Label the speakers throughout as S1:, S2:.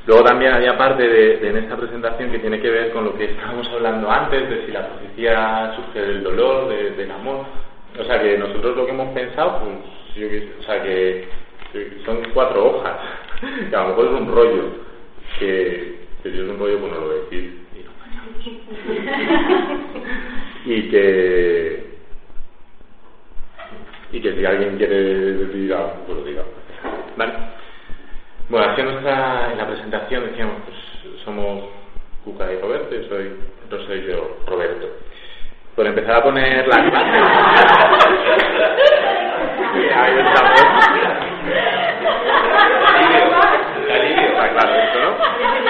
S1: Luego también había parte en esta presentación que tiene que ver con lo que estábamos hablando antes, de si la profecía surge del dolor, del amor. O sea, que nosotros lo que hemos pensado, pues, que son 4 hojas, que a lo mejor es un rollo, que si es un rollo, pues no lo decís y lo callamos. y que si alguien quiere decir algo, pues lo diga. ¿Vale? Bueno, aquí en la presentación decíamos, pues somos Cuca y Roberto, yo soy Roberto. Por empezar a poner la clase. Ahí estamos. Galileo, está claro esto, ¿no?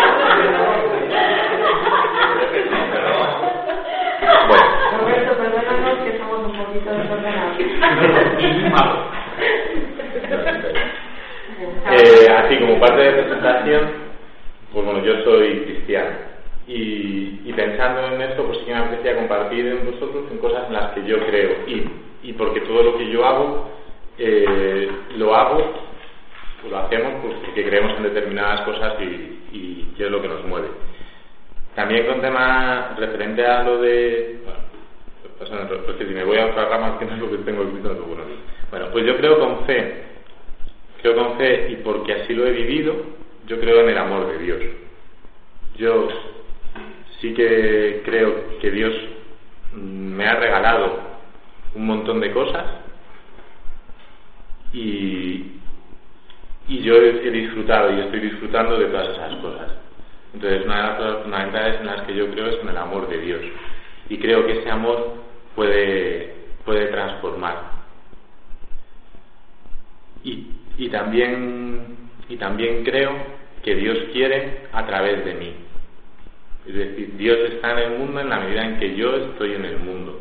S1: Bueno.
S2: Roberto, perdónanos que somos un poquito desordenados.
S1: Así como parte de la presentación, pues bueno, yo soy cristiano y pensando en esto, pues sí que me apetecía compartir en vosotros en cosas en las que yo creo y porque todo lo que yo hago lo hacemos pues porque creemos en determinadas cosas y es lo que nos mueve. También con temas referente a lo de pues que si me voy a otra rama que no es lo que tengo escrito, no bueno. Bueno, pues yo creo con fe y porque así lo he vivido, yo creo en el amor de Dios. Yo sí que creo que Dios me ha regalado un montón de cosas y yo he disfrutado y estoy disfrutando de todas esas cosas. Entonces una de las cosas fundamentales en las que yo creo es en el amor de Dios y creo que ese amor puede transformar. Y también creo que Dios quiere a través de mí. Es decir, Dios está en el mundo en la medida en que yo estoy en el mundo.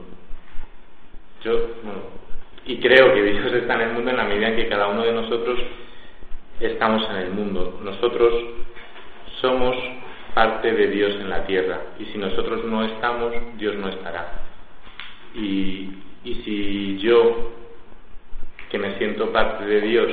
S1: Y creo que Dios está en el mundo en la medida en que cada uno de nosotros estamos en el mundo. Nosotros somos parte de Dios en la tierra y si nosotros no estamos, Dios no estará. Y si yo, que me siento parte de Dios,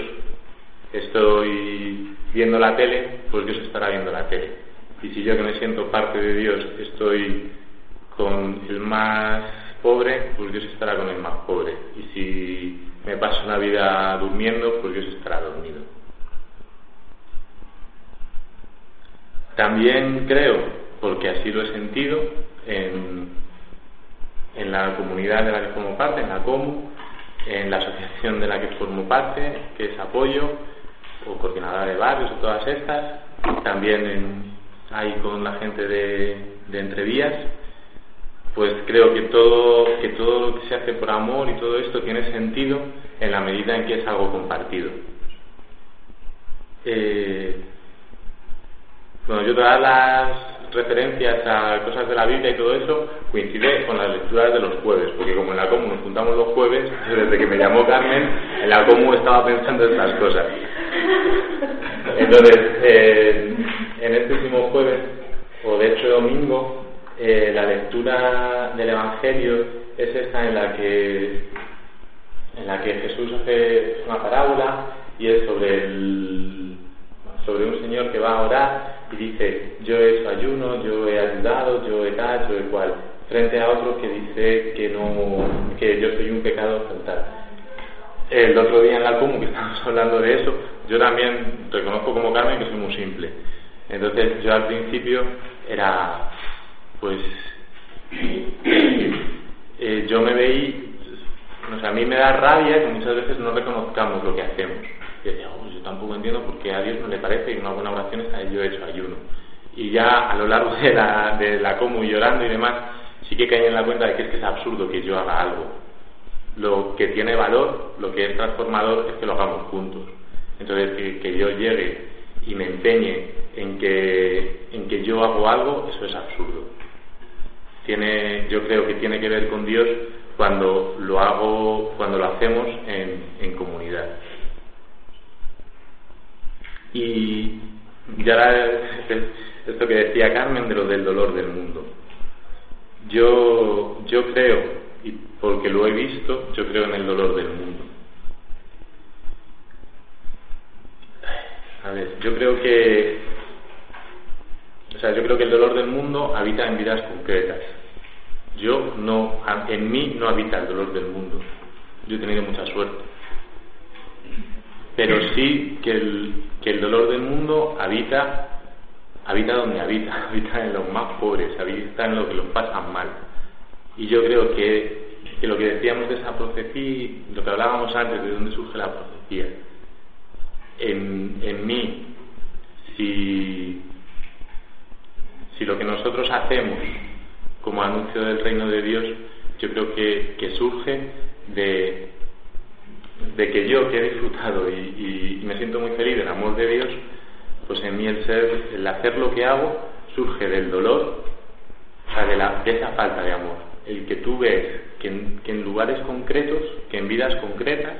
S1: estoy viendo la tele, pues Dios estará viendo la tele. Y si yo, que me siento parte de Dios, estoy con el más pobre, pues Dios estará con el más pobre. Y si me paso una vida durmiendo, pues Dios estará dormido. También creo, porque así lo he sentido, en la comunidad de la que formo parte, en la COMU, en la asociación de la que formo parte, que es Apoyo, o Coordinadora de Barrios, o todas estas, también ahí con la gente de Entrevías, pues creo que todo lo que se hace por amor y todo esto tiene sentido en la medida en que es algo compartido. Bueno, yo todas las referencias a cosas de la Biblia y todo eso coincide con las lecturas de los jueves, porque como en la Comu nos juntamos los jueves, desde que me llamó Carmen, en la Comu estaba pensando en estas cosas. Entonces, en este último jueves, o de hecho domingo, la lectura del Evangelio es esta en la que Jesús hace una parábola y es sobre un señor que va a orar y dice: yo he hecho ayuno, yo he ayudado, yo he tal, yo he cual, frente a otro que dice que yo soy un pecador total. El otro día en la Comu, que estábamos hablando de eso, yo también reconozco como Carmen que soy muy simple. Entonces yo al principio era pues yo me veí, a mí me da rabia que muchas veces no reconozcamos lo que hacemos. Y decía, yo tampoco entiendo por qué a Dios no le parece que una buena oración es a yo he hecho ayuno. Y ya a lo largo de la Comu, llorando y demás, sí que caí en la cuenta de que es absurdo que yo haga algo. Lo que tiene valor, lo que es transformador, es que lo hagamos juntos. Entonces que yo llegue y me empeñe en que yo hago algo, eso es absurdo. Yo creo que tiene que ver con Dios cuando lo hacemos en comunidad. Y ya esto que decía Carmen de lo del dolor del mundo. Yo creo, y porque lo he visto, yo creo en el dolor del mundo. A ver, yo creo que creo que el dolor del mundo habita en vidas concretas. En mí no habita el dolor del mundo. Yo he tenido mucha suerte. Pero sí que el dolor del mundo habita donde habita en los más pobres, habita en los que los pasan mal. Y yo creo que lo que decíamos de esa profecía, lo que hablábamos antes de dónde surge la profecía, en mí, si lo que nosotros hacemos como anuncio del reino de Dios, yo creo que surge de que yo, que he disfrutado y me siento muy feliz del amor de Dios, pues en mí el hacer lo que hago surge del dolor, o sea, de esa falta de amor. El que tú ves que en lugares concretos, que en vidas concretas,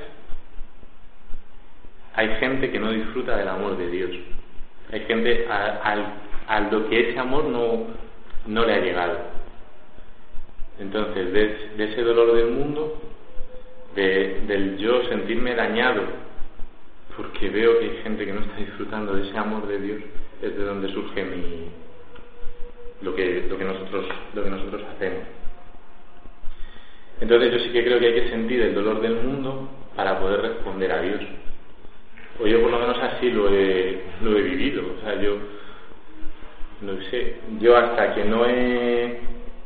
S1: hay gente que no disfruta del amor de Dios. Hay gente a lo que ese amor no le ha llegado. Entonces, de ese dolor del mundo, del yo sentirme dañado porque veo que hay gente que no está disfrutando de ese amor de Dios, es de donde surge lo que nosotros hacemos. Entonces yo sí que creo que hay que sentir el dolor del mundo para poder responder a Dios. O yo por lo menos así lo he vivido. O sea, yo no sé, yo hasta que no he...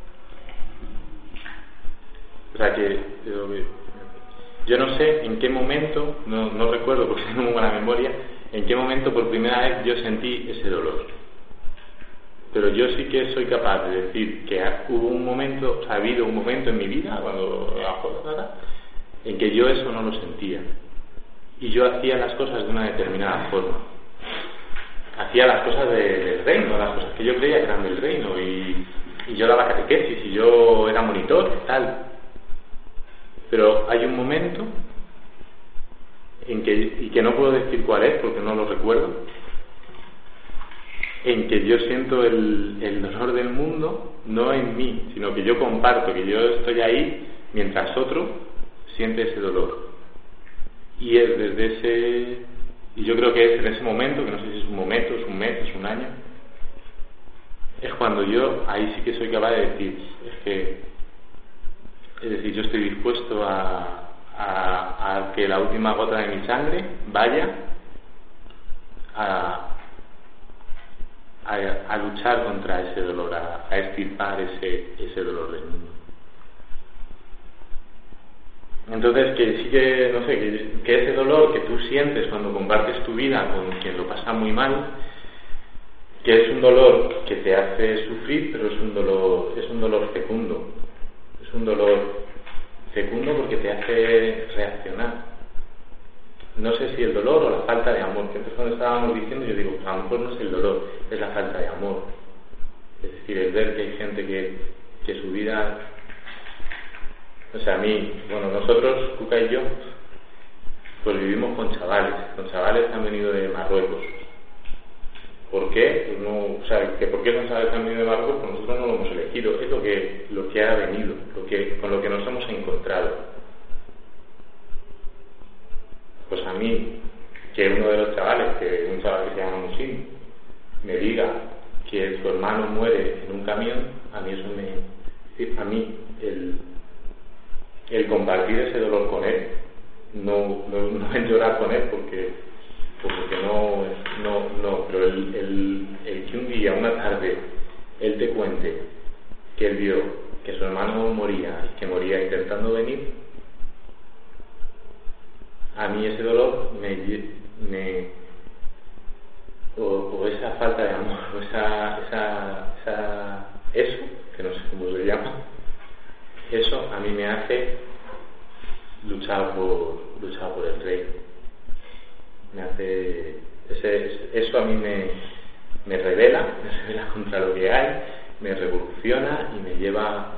S1: O sea, que yo no sé en qué momento, no recuerdo porque tengo muy buena memoria, en qué momento por primera vez yo sentí ese dolor. Pero yo sí que soy capaz de decir que hubo un momento, o sea, ha habido un momento en mi vida, cuando en que yo eso no lo sentía. Y yo hacía las cosas de una determinada forma. Hacía las cosas del reino, las cosas que yo creía que eran del reino, y yo daba catequesis, y yo era monitor, tal. Pero hay un momento en que no puedo decir cuál es porque no lo recuerdo, en que yo siento el dolor del mundo no en mí, sino que yo comparto, que yo estoy ahí mientras otro siente ese dolor. Y es desde ese, y yo creo que es en ese momento, que no sé si es un momento, es un mes, es un año, es cuando yo ahí sí que soy capaz de decir, es decir, yo estoy dispuesto a que la última gota de mi sangre vaya a luchar contra ese dolor, a extirpar ese dolor del mundo. Entonces, que sí que, no sé, que ese dolor que tú sientes cuando compartes tu vida con quien lo pasa muy mal, que es un dolor que te hace sufrir, pero es un dolor fecundo. Es un dolor fecundo porque te hace reaccionar. No sé si el dolor o la falta de amor, que antes cuando estábamos diciendo, yo digo, a lo mejor no es el dolor, es la falta de amor. Es decir, el ver que hay gente que su vida... O sea, nosotros, Cuca y yo, pues vivimos con chavales que han venido de Marruecos. ¿Por qué? Pues ¿por qué son chavales que han venido de Marruecos? Pues nosotros no lo hemos elegido, es lo que ha venido, con lo que nos hemos encontrado. Pues a mí, que uno de los chavales, un chaval que se llama Musim, me diga que su hermano muere en un camión, a mí el compartir ese dolor con él, no el llorar con él porque no, pero el que un día, una tarde, él te cuente que él vio que su hermano moría y que moría intentando venir, a mí ese dolor o esa falta de amor, o eso, que no sé cómo se llama, eso a mí me hace luchar por el reino. Eso a mí me revela contra lo que hay, me revoluciona y me lleva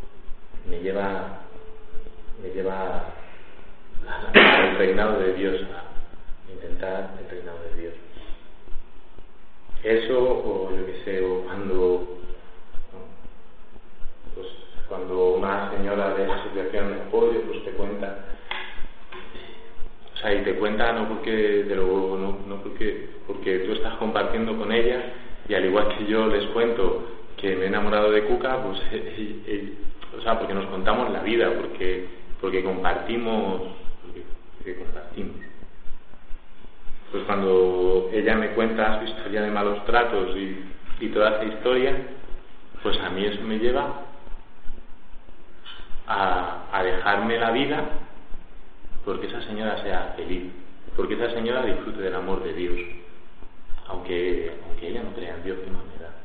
S1: al reinado de Dios, a intentar el reinado de Dios. Eso, o yo que sé, o cuando una señora de asociación de apoyo pues te cuenta, o sea, y te cuenta no porque tú estás compartiendo con ella Y al igual que yo les cuento que me he enamorado de Cuca, pues o sea, porque nos contamos la vida, porque compartimos, pues cuando ella me cuenta su historia de malos tratos y toda esa historia, pues a mí eso me lleva a dejarme la vida porque esa señora sea feliz, porque esa señora disfrute del amor de Dios, aunque ella no crea en Dios, qué más me da.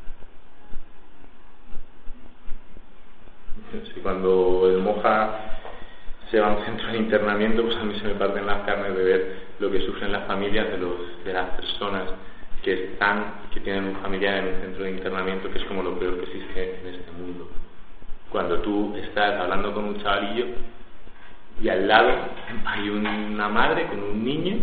S1: Sí, cuando el Moja se va a un centro de internamiento, pues a mí se me parten las carnes de ver lo que sufren las familias de las personas que tienen un familiar en un centro de internamiento, que es como lo peor que existe en este mundo. Cuando tú estás hablando con un chavalillo y al lado hay una madre con un niño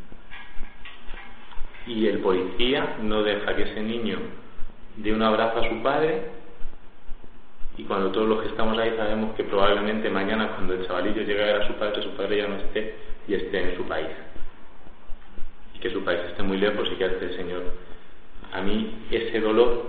S1: y el policía no deja que ese niño dé un abrazo a su padre, y cuando todos los que estamos ahí sabemos que probablemente mañana, cuando el chavalillo llegue a ver a su padre ya no esté y esté en su país, y que su país esté muy lejos y que esté el Señor. A mí ese dolor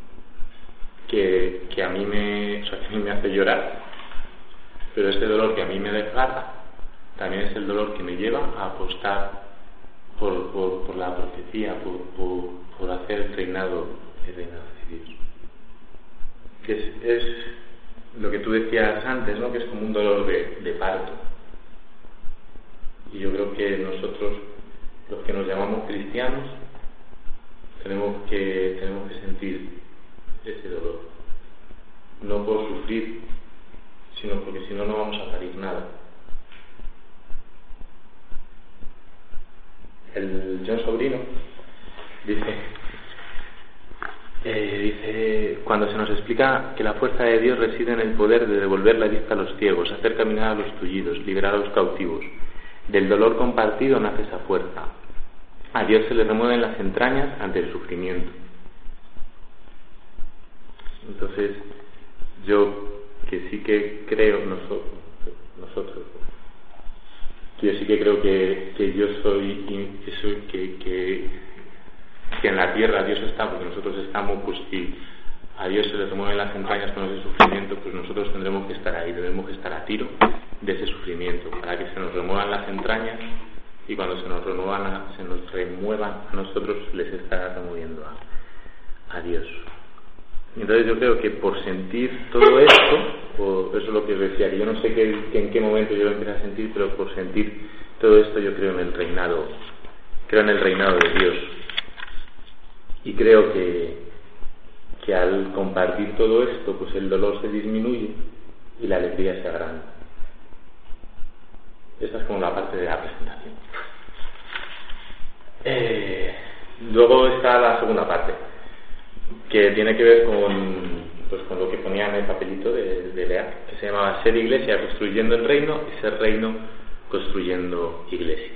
S1: que a mí me hace llorar, pero ese dolor que a mí me desgarra también es el dolor que me lleva a apostar por la profecía, por hacer el reinado de Dios. Que es lo que tú decías antes, ¿no? Que es como un dolor de parto. Y yo creo que nosotros, los que nos llamamos cristianos, tenemos que sentir ese dolor, no por sufrir, sino porque si no, no vamos a parir nada. El John Sobrino dice, cuando se nos explica que la fuerza de Dios reside en el poder de devolver la vista a los ciegos, hacer caminar a los tullidos, liberar a los cautivos, del dolor compartido nace esa fuerza. A Dios se le remueven las entrañas ante el sufrimiento. Entonces, yo que sí que creo, nosotros, yo sí que creo que yo soy, que en la tierra Dios está, porque nosotros estamos, pues si a Dios se le remueven las entrañas con ese sufrimiento, pues nosotros tendremos que estar ahí, debemos que estar a tiro de ese sufrimiento, para que se nos remuevan las entrañas, y cuando se nos remuevan a nosotros, les está removiendo a Dios. Entonces yo creo que por sentir todo esto, o eso es lo que os decía, que yo no sé en qué momento yo lo empecé a sentir, pero por sentir todo esto yo creo en el reinado de Dios. Y creo que al compartir todo esto, pues el dolor se disminuye y la alegría se agranda. Esa es como la parte de la presentación. Luego está la segunda parte, que tiene que ver con lo que ponía en el papelito de Lea, que se llamaba Ser Iglesia construyendo el reino y Ser Reino construyendo Iglesia.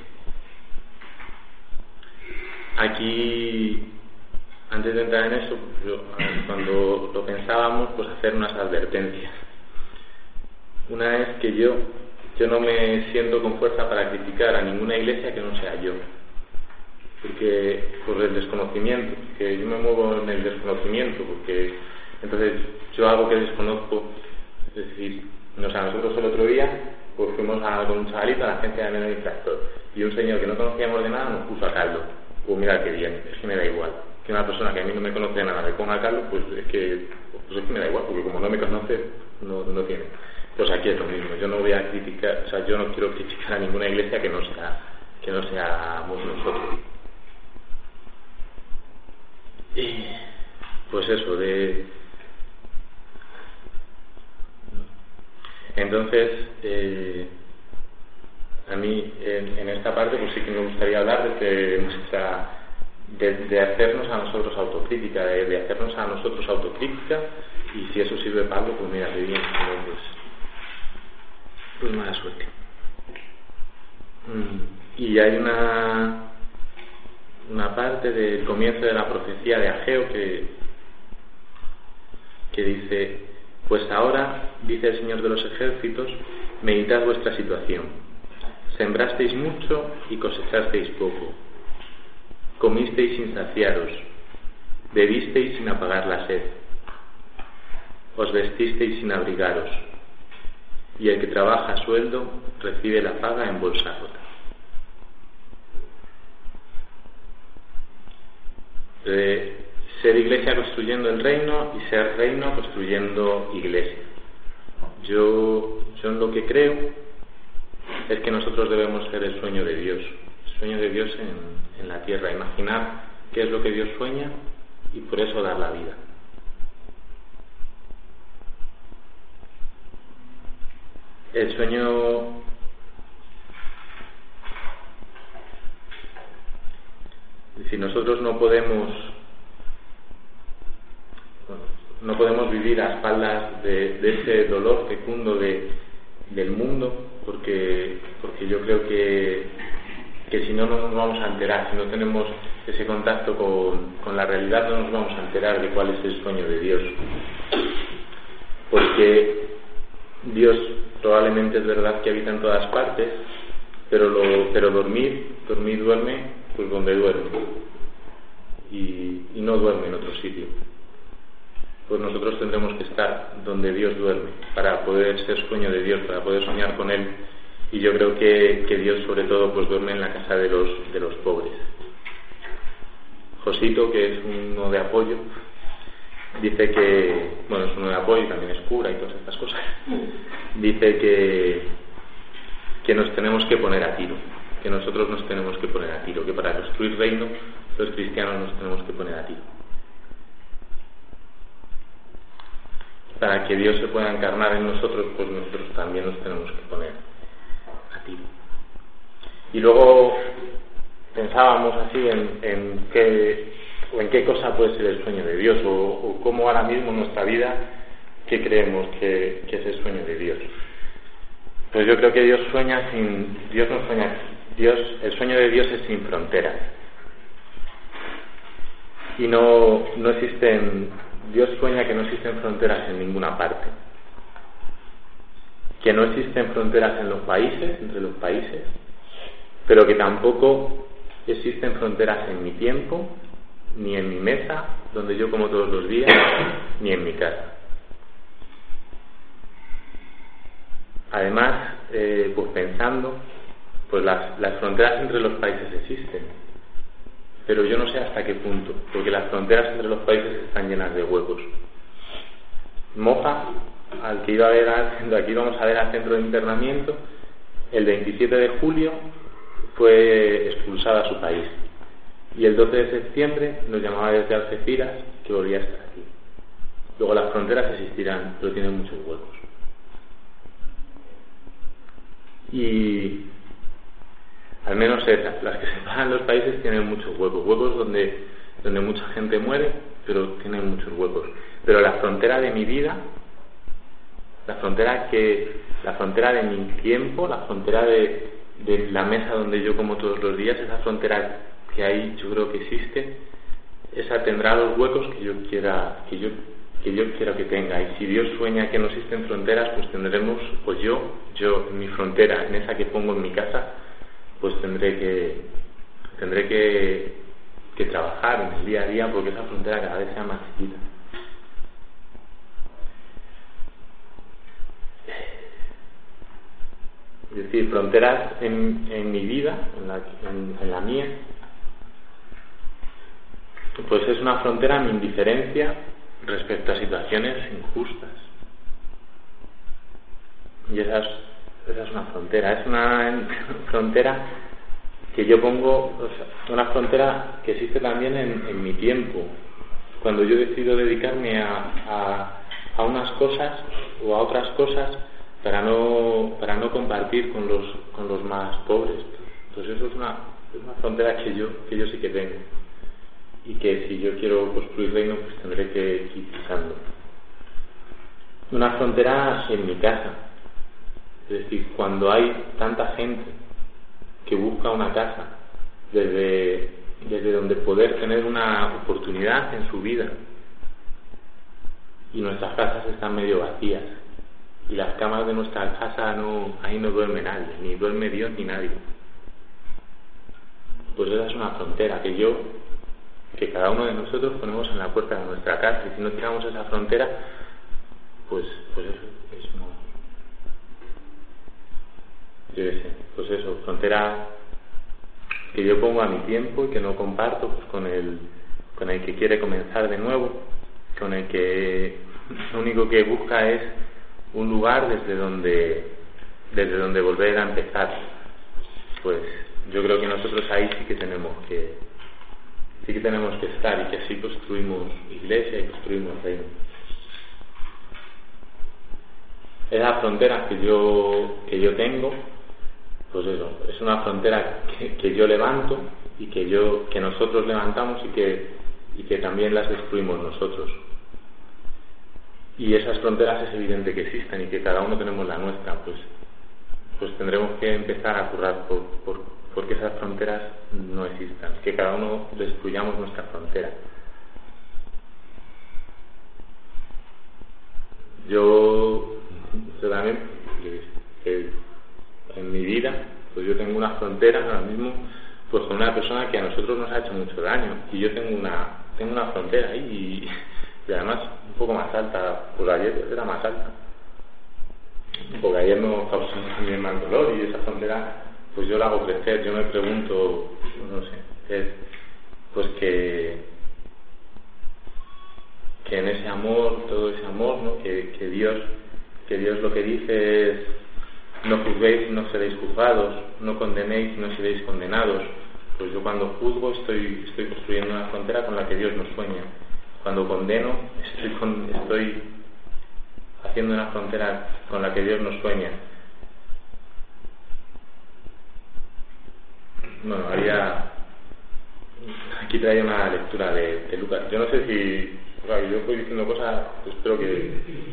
S1: Aquí, antes de entrar en eso, cuando lo pensábamos, pues hacer unas advertencias. Una es que yo no me siento con fuerza para criticar a ninguna iglesia que no sea yo, porque por el desconocimiento, que yo me muevo en el desconocimiento, porque entonces yo algo que desconozco, es decir, nosotros el otro día pues fuimos con un chavalito a la agencia de menor infractor y un señor que no conocíamos de nada nos puso a caldo. Pues mira qué bien, es que me da igual que una persona que a mí no me conoce de nada me ponga a caldo, pues es que me da igual, porque como no me conoce, no tiene. Pues aquí es lo mismo, yo no voy a criticar, o sea, yo no quiero criticar a ninguna iglesia que no seamos nosotros. Y pues eso, entonces a mí en esta parte pues sí que me gustaría hablar de hacernos a nosotros autocrítica, de hacernos a nosotros autocrítica, y si eso sirve para algo, pues mira, qué bien, pues mala suerte. Y hay una parte del comienzo de la profecía de Ageo que dice: pues ahora, dice el Señor de los ejércitos, meditad vuestra situación. Sembrasteis mucho y cosechasteis poco. Comisteis sin saciaros.
S3: bebisteis sin apagar la sed, os vestisteis sin abrigaros, y el que trabaja a sueldo recibe la paga en bolsa rota. Ser iglesia construyendo el reino y ser reino construyendo iglesia. Yo en lo que creo es que nosotros debemos ser el sueño de Dios, el sueño de Dios en la tierra, imaginar qué es lo que Dios sueña y por eso dar la vida. El sueño es decir, nosotros no podemos vivir a espaldas de ese dolor fecundo del mundo, porque yo creo que si no nos vamos a enterar, si no tenemos ese contacto con la realidad, no nos vamos a enterar de cuál es el sueño de Dios. Porque Dios probablemente es verdad que habita en todas partes, pero dormir duerme pues donde duerme y no duerme en otro sitio. Pues nosotros tendremos que estar donde Dios duerme para poder ser sueño de Dios, para poder soñar con Él. Y yo creo que Dios sobre todo pues duerme en la casa de los pobres. Josito, que es uno de apoyo, dice que, bueno, es uno de apoyo y también es cura y todas estas cosas, dice que nos tenemos que poner a tiro, que nosotros nos tenemos que poner a tiro, que para construir reino los cristianos nos tenemos que poner a tiro. Para que Dios se pueda encarnar en nosotros, pues nosotros también nos tenemos que poner a tiro. Y luego pensábamos así en qué cosa puede ser el sueño de Dios, o cómo ahora mismo en nuestra vida, qué creemos que es el sueño de Dios. Pues yo creo que el sueño de Dios es sin fronteras. Y no existen, Dios sueña que no existen fronteras en ninguna parte. Que no existen fronteras en los países, entre los países, pero que tampoco existen fronteras en mi tiempo, ni en mi mesa, donde yo como todos los días, ni en mi casa. Además, pues pensando, pues las fronteras entre los países existen, pero yo no sé hasta qué punto, porque las fronteras entre los países están llenas de huecos. Moja, al que aquí íbamos a ver al centro de internamiento, el 27 de julio fue expulsada a su país. Y el 12 de septiembre nos llamaba desde Algeciras que volvía a estar aquí. Luego las fronteras existirán, pero tienen muchos huecos. Y al menos esas, las que separan los países, tienen muchos huecos. Huecos donde mucha gente muere, pero tienen muchos huecos. Pero la frontera de mi vida, la frontera de mi tiempo, la frontera de la mesa donde yo como todos los días, esa frontera que ahí yo creo que existe, esa tendrá los huecos que yo quiero que tenga. Y si Dios sueña que no existen fronteras, pues tendremos, pues yo en mi frontera, en esa que pongo en mi casa, pues tendré que trabajar en el día a día porque esa frontera cada vez sea más chiquita. Es decir, fronteras en mi vida, en la mía, pues es una frontera mi indiferencia respecto a situaciones injustas. Y esa es una frontera, es una frontera que yo pongo, o sea, una frontera que existe también en mi tiempo. Cuando yo decido dedicarme a unas cosas o a otras cosas para no compartir con los más pobres. Entonces eso es una frontera que yo sí que tengo, y que si yo quiero construir reino, pues tendré que ir pisando. Una frontera en mi casa, es decir, cuando hay tanta gente que busca una casa desde donde poder tener una oportunidad en su vida, y nuestras casas están medio vacías, y las camas de nuestra casa ahí no duerme nadie, ni duerme Dios ni nadie. Pues esa es una frontera que yo que cada uno de nosotros ponemos en la puerta de nuestra casa, y si no tiramos esa frontera, pues eso es una... Yo qué sé, pues eso, frontera que yo pongo a mi tiempo y que no comparto pues con el que quiere comenzar de nuevo, con el que lo único que busca es un lugar desde donde volver a empezar. Pues yo creo que nosotros ahí sí que tenemos que estar, y que así construimos iglesia y construimos reino. Esas fronteras que yo tengo, pues eso, es una frontera que yo levanto y que nosotros levantamos y que también las destruimos nosotros. Y esas fronteras es evidente que existen y que cada uno tenemos la nuestra, pues tendremos que empezar a currar porque esas fronteras no existan, que cada uno destruyamos nuestra frontera. Yo también, en mi vida, pues yo tengo una frontera ahora mismo pues con una persona que a nosotros nos ha hecho mucho daño, y yo tengo una frontera ahí, y además un poco más alta, pues ayer era más alta, porque ayer nos causó también más dolor, y esa frontera pues yo la hago crecer. Yo me pregunto, no sé, pues que en ese amor, todo ese amor, ¿no? que Dios lo que dice es: no juzguéis, no seréis juzgados, no condenéis, no seréis condenados. Pues yo cuando juzgo estoy construyendo una frontera con la que Dios nos sueña. Cuando condeno estoy haciendo una frontera con la que Dios nos sueña. Bueno, aquí trae una lectura de Lucas. Yo no sé si... Claro, yo estoy diciendo cosas, espero que...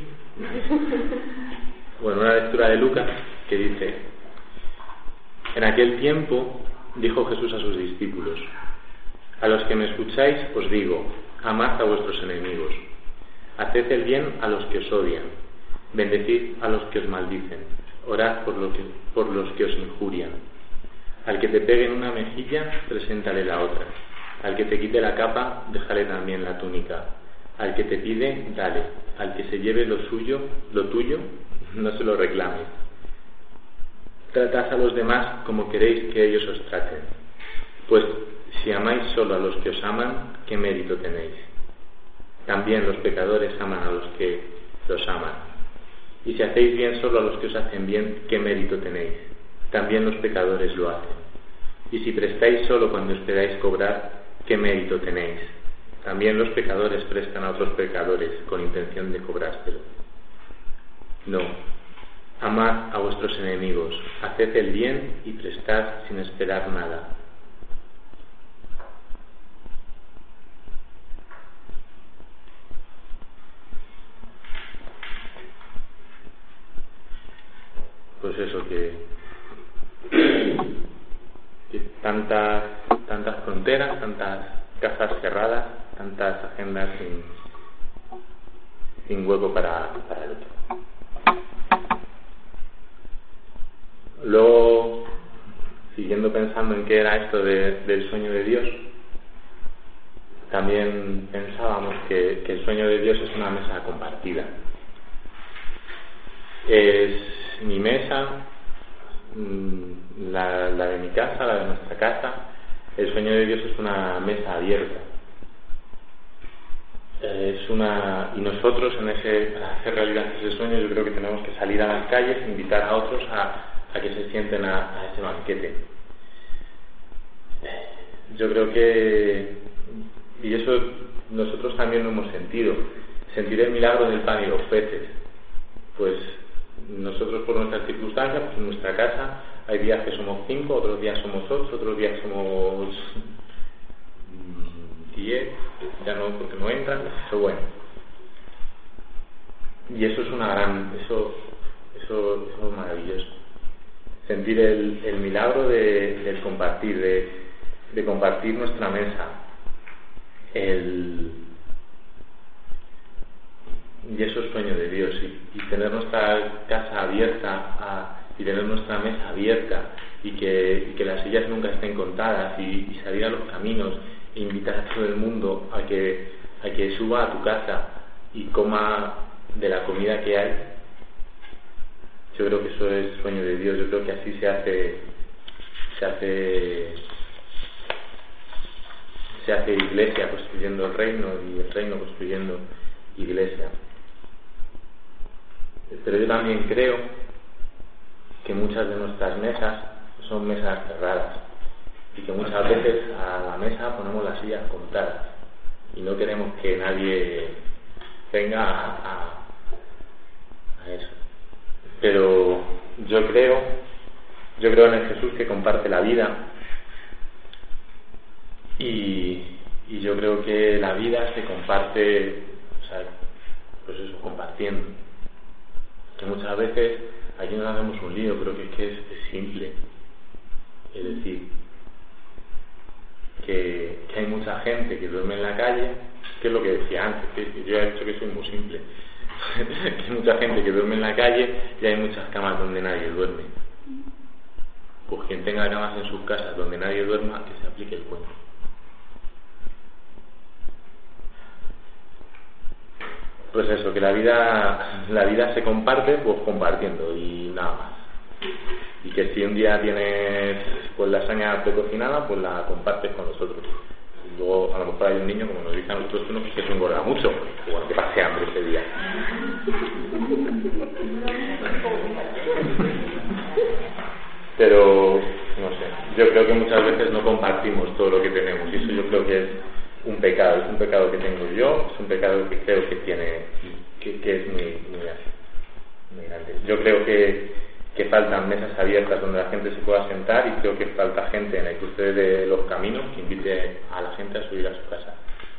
S3: Bueno, una lectura de Lucas que dice: en aquel tiempo dijo Jesús a sus discípulos: a los que me escucháis os digo, amad a vuestros enemigos, haced el bien a los que os odian, bendecid a los que os maldicen, orad por los que os injurian. Al que te pegue en una mejilla, preséntale la otra. Al que te quite la capa, déjale también la túnica. Al que te pide, dale. Al que se lleve lo tuyo, no se lo reclames. Tratad a los demás como queréis que ellos os traten. Pues si amáis solo a los que os aman, ¿qué mérito tenéis? También los pecadores aman a los que los aman. Y si hacéis bien solo a los que os hacen bien, ¿qué mérito tenéis? También los pecadores lo hacen. Y si prestáis solo cuando esperáis cobrar, ¿qué mérito tenéis? También los pecadores prestan a otros pecadores con intención de cobrárselo. No, amad a vuestros enemigos, haced el bien y prestad sin esperar nada. Pues eso, que tantas fronteras, tantas casas cerradas, tantas agendas sin hueco para el otro. Luego, siguiendo pensando en qué era esto del sueño de Dios, también pensábamos que el sueño de Dios es una mesa compartida. Es mi mesa, la de mi casa, la de nuestra casa. El sueño de Dios es una mesa abierta. Y nosotros para hacer realidad ese sueño, yo creo que tenemos que salir a las calles e invitar a otros a que se sienten a ese banquete. Yo creo que, y eso nosotros también lo hemos sentido, sentir el milagro del pan y los peces. Pues nosotros, por nuestras circunstancias, pues en nuestra casa hay días que somos 5, otros días somos 8, otros días somos 10, ya no, porque no entran, pero bueno. Y eso es eso es maravilloso. Sentir el milagro del compartir, de compartir nuestra mesa, y eso es sueño de Dios, y tener nuestra casa abierta y tener nuestra mesa abierta, y que las sillas nunca estén contadas, y salir a los caminos invitar a todo el mundo a que suba a tu casa y coma de la comida que hay, yo creo que eso es sueño de Dios. Yo creo que así se hace iglesia, construyendo el reino, y el reino construyendo iglesia. Pero yo también creo que muchas de nuestras mesas son mesas cerradas y que muchas veces a la mesa ponemos las sillas contadas y no queremos que nadie venga a eso. Pero yo creo en el Jesús que comparte la vida, y yo creo que la vida se comparte, pues eso, compartiendo. Que muchas veces aquí nos hacemos un lío, pero que es simple. Es decir, que hay mucha gente que duerme en la calle, que es lo que decía antes, que yo he dicho que soy muy simple. Que hay mucha gente que duerme en la calle y hay muchas camas donde nadie duerme. Pues quien tenga camas en sus casas donde nadie duerma, que se aplique el cuento. Pues eso, que la vida se comparte, pues compartiendo y nada más. Y que si un día tienes pues lasaña precocinada, pues la compartes con nosotros. Y luego a lo mejor hay un niño, como nos dicen a nosotros, que se engorda mucho, igual que pase hambre ese día. Pero no sé, yo creo que muchas veces no compartimos todo lo que tenemos, y eso yo creo que es un pecado que tengo yo, es un pecado que creo que es muy grande. Yo creo que faltan mesas abiertas donde la gente se pueda sentar, y creo que falta gente en el cruce de los caminos que invite a la gente a subir a su casa.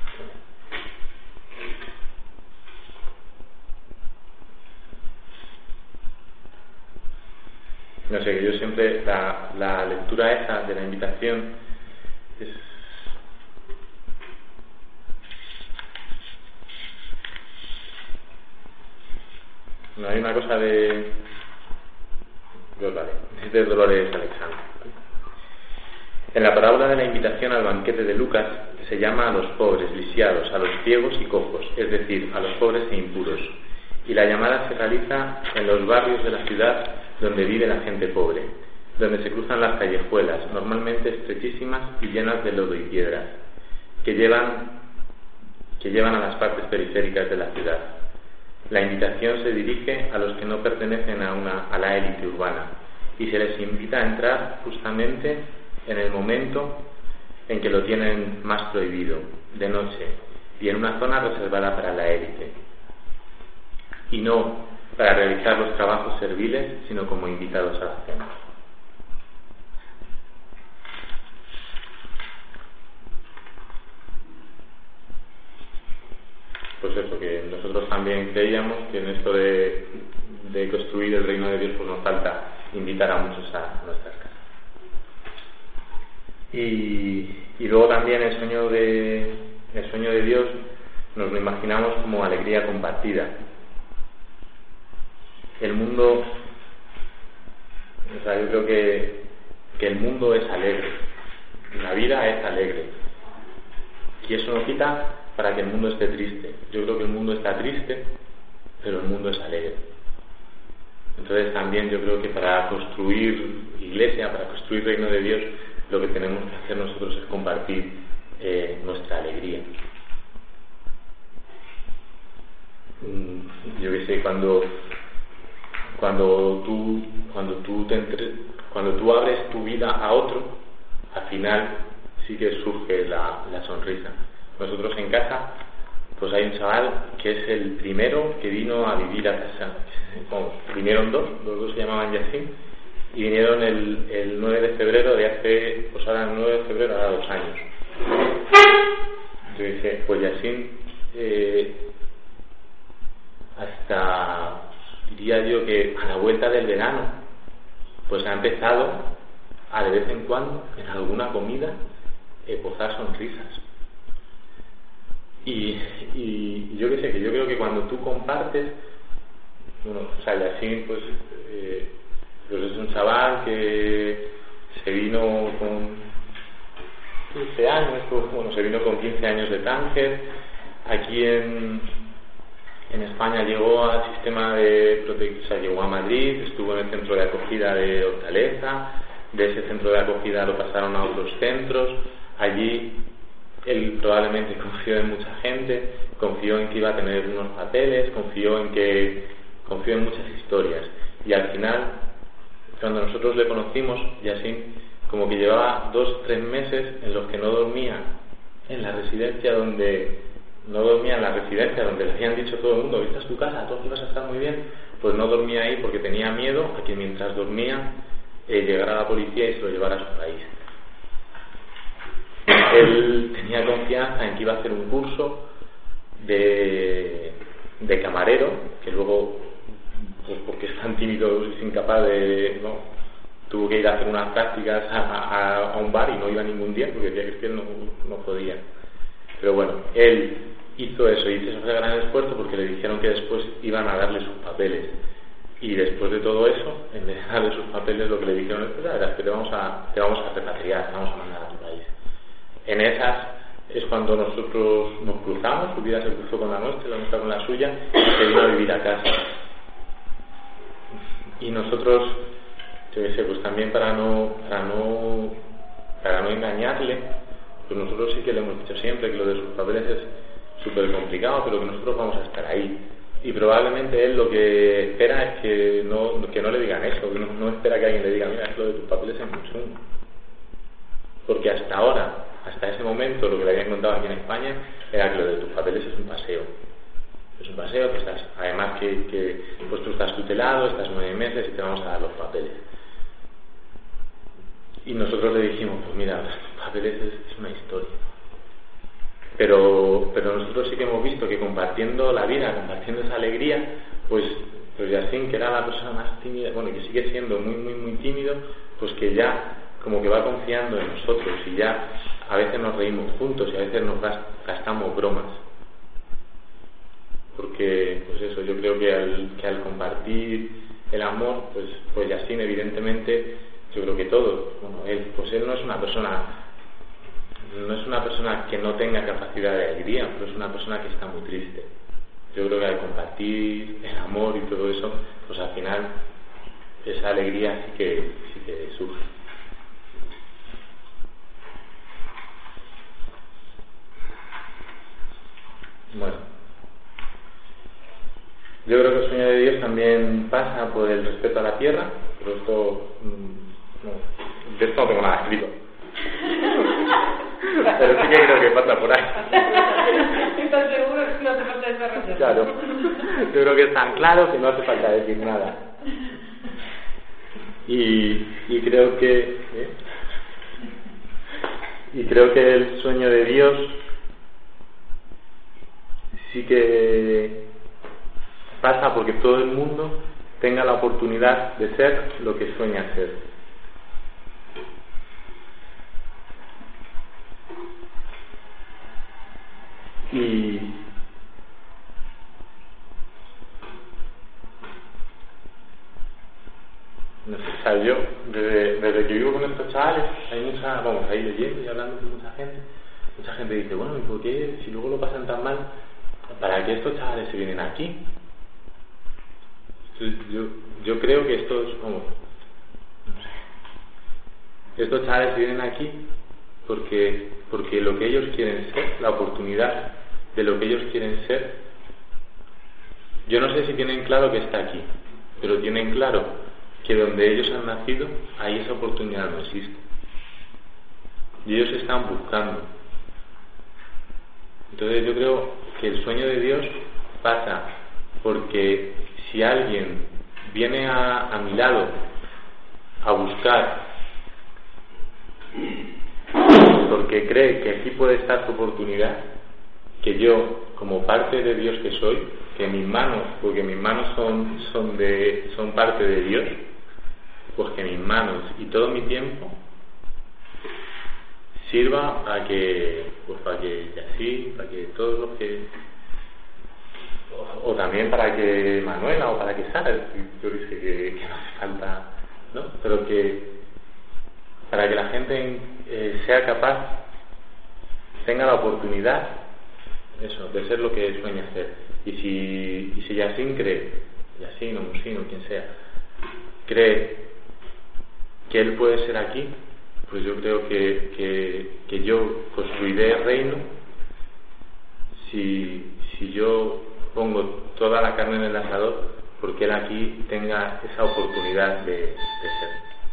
S3: No sé, que yo siempre la lectura esa de la invitación es no hay una cosa de Dolores Alexander. En la parábola de la invitación al banquete de Lucas se llama a los pobres, lisiados, a los ciegos y cojos, es decir, a los pobres e impuros, y la llamada se realiza en los barrios de la ciudad donde vive la gente pobre, donde se cruzan las callejuelas, normalmente estrechísimas y llenas de lodo y piedras, que llevan a las partes periféricas de la ciudad. La invitación se dirige a los que no pertenecen a la élite urbana, y se les invita a entrar justamente en el momento en que lo tienen más prohibido, de noche, y en una zona reservada para la élite, y no para realizar los trabajos serviles, sino como invitados a la cena. Pues eso, que nosotros también creíamos que en esto de construir el reino de Dios, pues nos falta invitar a muchos a nuestras casas. Y luego también el sueño de Dios nos lo imaginamos como alegría compartida. El mundo, yo creo que el mundo es alegre, la vida es alegre, y eso no quita para que el mundo esté triste. Yo creo que el mundo está triste, pero el mundo es alegre. Entonces también yo creo que para construir iglesia, para construir reino de Dios, lo que tenemos que hacer nosotros es compartir nuestra alegría. Yo que sé, cuando tú abres tu vida a otro, al final sí que surge la sonrisa. Nosotros en casa, pues hay un chaval que es el primero que vino a vivir a casa. Vinieron los dos se llamaban Yacine, y vinieron el 9 de febrero de hace, pues ahora el 9 de febrero, ahora 2 años. Yo dije, pues Yacine, hasta diría yo que a la vuelta del verano, pues ha empezado a de vez en cuando, en alguna comida, posar sonrisas. Y yo qué sé, que yo creo que cuando tú compartes, Yacine pues es un chaval que se vino 15 años, bueno, se vino con 15 años de Tánger. Aquí en España llegó al sistema de protección, o sea, llegó a Madrid, estuvo en el centro de acogida de Hortaleza, de ese centro de acogida lo pasaron a otros centros, allí él probablemente confió en mucha gente, confió en que iba a tener unos papeles, confió en muchas historias, y al final, cuando nosotros le conocimos, Yassin como que llevaba 2-3 meses en los que no dormía en la residencia donde le habían dicho todo el mundo, esta es tu casa, todo ibas a estar muy bien. Pues no dormía ahí porque tenía miedo a que mientras dormía llegara la policía y se lo llevara a su país. Él tenía confianza en que iba a hacer un curso de camarero, que luego, pues porque es tan tímido, es incapaz de... ¿no? Tuvo que ir a hacer unas prácticas a un bar y no iba ningún día porque decía que él no podía. Pero bueno, él hizo eso, hizo ese gran esfuerzo porque le dijeron que después iban a darle sus papeles. Y después de todo eso, en vez de darle sus papeles, lo que le dijeron es: la verdad es que te vamos a repatriar, te vamos a mandar a tu país. En esas es cuando nosotros nos cruzamos, su vida se cruzó con la nuestra con la suya, y se vino a vivir a casa. Y nosotros, yo qué sé, pues también para no engañarle, pues nosotros sí que le hemos dicho siempre que lo de sus papeles es súper complicado, pero que nosotros vamos a estar ahí. Y probablemente él lo que espera es que no le digan eso, que no espera que alguien le diga: mira, es lo de tus papeles es muy chungo. Porque hasta ahora, hasta ese momento, lo que le habían contado aquí en España era que lo de tus papeles es un paseo. Es un paseo que estás, además que pues tú estás tutelado, estás 9 meses y te vamos a dar los papeles. Y nosotros le dijimos: pues mira, los papeles es una historia. Pero nosotros sí que hemos visto que compartiendo la vida, compartiendo esa alegría, pues Yassin, que era la persona más tímida, bueno, que sigue siendo muy, muy, muy tímido, pues que ya como que va confiando en nosotros, y ya a veces nos reímos juntos y a veces nos gastamos bromas. Porque, pues eso, yo creo que al compartir el amor, pues Yassin, evidentemente, yo creo que todos, bueno, él no es una persona que no tenga capacidad de alegría, pero es una persona que está muy triste. Yo creo que al compartir el amor y todo eso, pues al final esa alegría sí que surge. Bueno, yo creo que el sueño de Dios también pasa por el respeto a la tierra, pero esto de esto no tengo nada escrito. Pero sí que creo que pasa por ahí.
S2: ¿Estás seguro que no hace falta desarrollar?
S3: Claro, yo creo que es tan claro que no hace falta decir nada. Y creo que el sueño de Dios sí que pasa porque todo el mundo tenga la oportunidad de ser lo que sueña ser. Y no sé, o sea, yo desde que vivo con estos chavales, vamos ahí leyendo y hablando con mucha gente dice: bueno, ¿y por qué, si luego lo pasan tan mal, para qué estos chavales se vienen aquí? Yo creo que estos chavales se vienen aquí porque lo que ellos quieren ser, la oportunidad de lo que ellos quieren ser, yo no sé si tienen claro que está aquí, pero tienen claro que donde ellos han nacido, ahí esa oportunidad no existe. Y ellos están buscando. Entonces yo creo que el sueño de Dios pasa porque si alguien viene a mi lado a buscar porque cree que aquí puede estar su oportunidad, que yo, como parte de Dios que soy, que mis manos, porque mis manos son parte de Dios, pues que mis manos y todo mi tiempo sirva para que así, para que todos los que, o también para que Manuela o para que Sara, yo dije que no hace falta, ¿no? Pero que para que la gente sea capaz tenga la oportunidad eso, de ser lo que sueña ser. Y si Yassin cree, Yassin o Musin o quien sea, cree que él puede ser aquí, pues yo creo que yo construiré el reino si yo pongo toda la carne en el asador, porque él aquí tenga esa oportunidad de ser.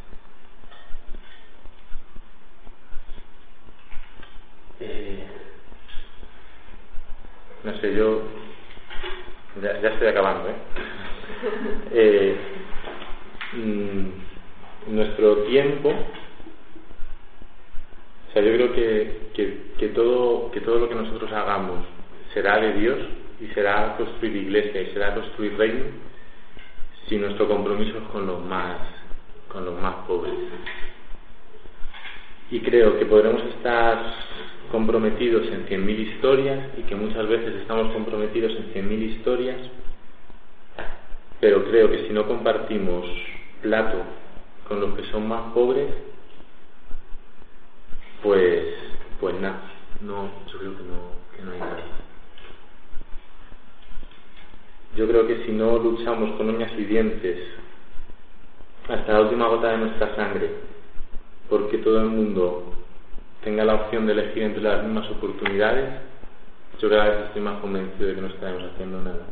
S3: No sé, yo ya estoy acabando, nuestro tiempo, o sea, yo creo que todo lo que nosotros hagamos será de Dios y será construir iglesia y será construir reino si nuestro compromiso es con los más pobres. Y creo que podremos estar comprometidos en 100.000 historias, y que muchas veces estamos comprometidos en 100.000 historias, pero creo que si no compartimos plato con los que son más pobres, pues nada, yo creo que no hay nada. Yo creo que si no luchamos con uñas y dientes hasta la última gota de nuestra sangre, porque todo el mundo tenga la opción de elegir entre las mismas oportunidades, yo cada vez estoy más convencido de que no estaremos haciendo nada.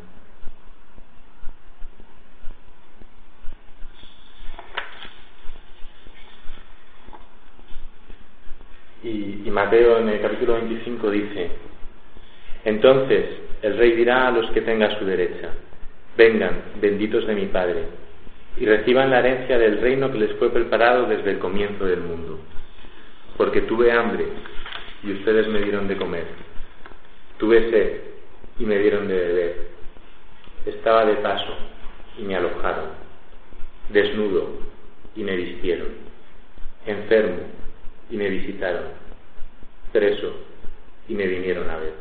S3: Y Mateo en el capítulo 25 dice: entonces el rey dirá a los que tenga a su derecha: vengan, benditos de mi Padre, y reciban la herencia del reino que les fue preparado desde el comienzo del mundo. Porque tuve hambre y ustedes me dieron de comer, tuve sed y me dieron de beber, estaba de paso y me alojaron, desnudo y me vistieron, enfermo y me visitaron, preso y me vinieron a ver.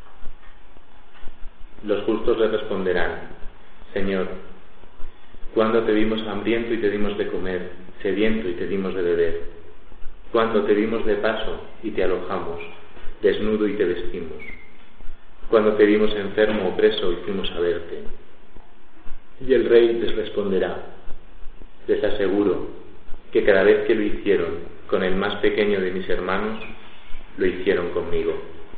S3: Los justos le responderán: Señor, ¿cuándo te vimos hambriento y te dimos de comer, sediento y te dimos de beber? ¿Cuándo te vimos de paso y te alojamos, desnudo y te vestimos? ¿Cuándo te vimos enfermo o preso y fuimos a verte? Y el rey les responderá: les aseguro que cada vez que lo hicieron con el más pequeño de mis hermanos, lo hicieron conmigo.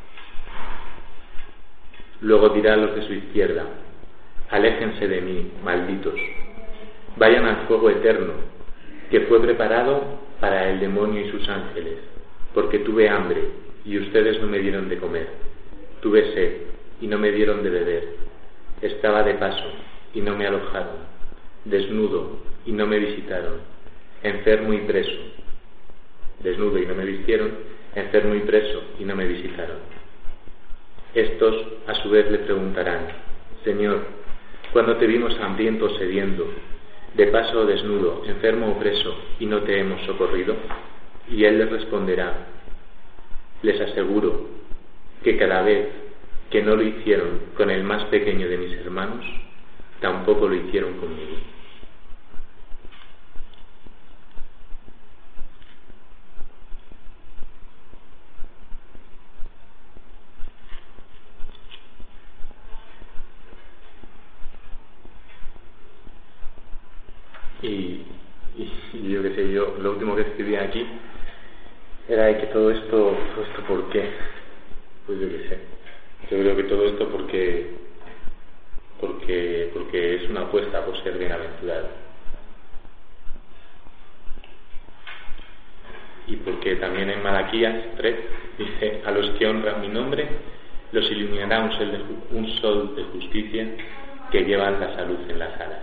S3: Luego dirá a los de su izquierda: aléjense de mí, malditos, vayan al fuego eterno, que fue preparado para el demonio y sus ángeles, porque tuve hambre y ustedes no me dieron de comer, tuve sed y no me dieron de beber, estaba de paso y no me alojaron, desnudo y no me visitaron, enfermo y preso, desnudo y no me vistieron, enfermo y preso y no me visitaron. Estos a su vez le preguntarán: Señor, ¿cuándo te vimos hambriento o sediento, de paso o desnudo, enfermo o preso, y no te hemos socorrido? Y él les responderá: les aseguro que cada vez que no lo hicieron con el más pequeño de mis hermanos, tampoco lo hicieron conmigo. Y yo qué sé, yo lo último que escribí aquí era de que todo esto ¿por qué? Pues yo qué sé, yo creo que todo esto porque es una apuesta por ser bienaventurado, y porque también en Malaquías 3 dice: a los que honran mi nombre los iluminará un sol de justicia que llevan la salud en las alas.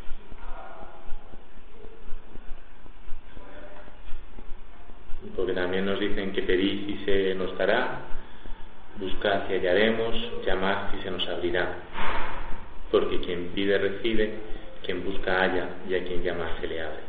S3: Porque también nos dicen que pedid y se nos dará, buscad y hallaremos, llamad y se nos abrirá. Porque quien pide recibe, quien busca halla, y a quien llama se le abre.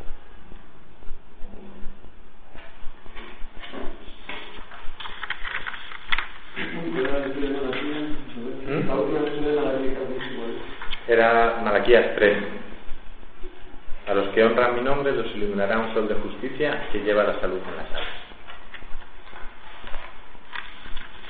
S3: Era Malaquías 3. A los que honran mi nombre los iluminará un sol de justicia que lleva la salud en las alas.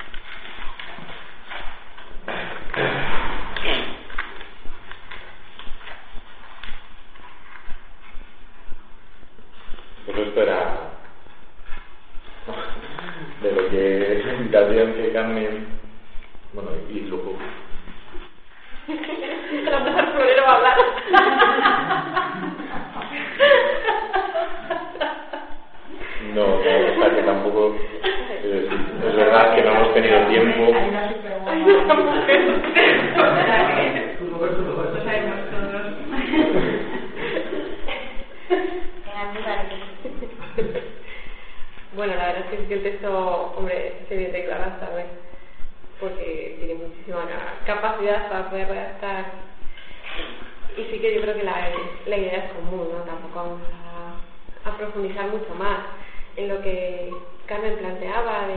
S2: que el texto, hombre, se viene de claras también, porque tiene muchísima capacidad para poder redactar. Y sí que yo creo que la idea es común, ¿no? Tampoco vamos a profundizar mucho más en lo que Carmen planteaba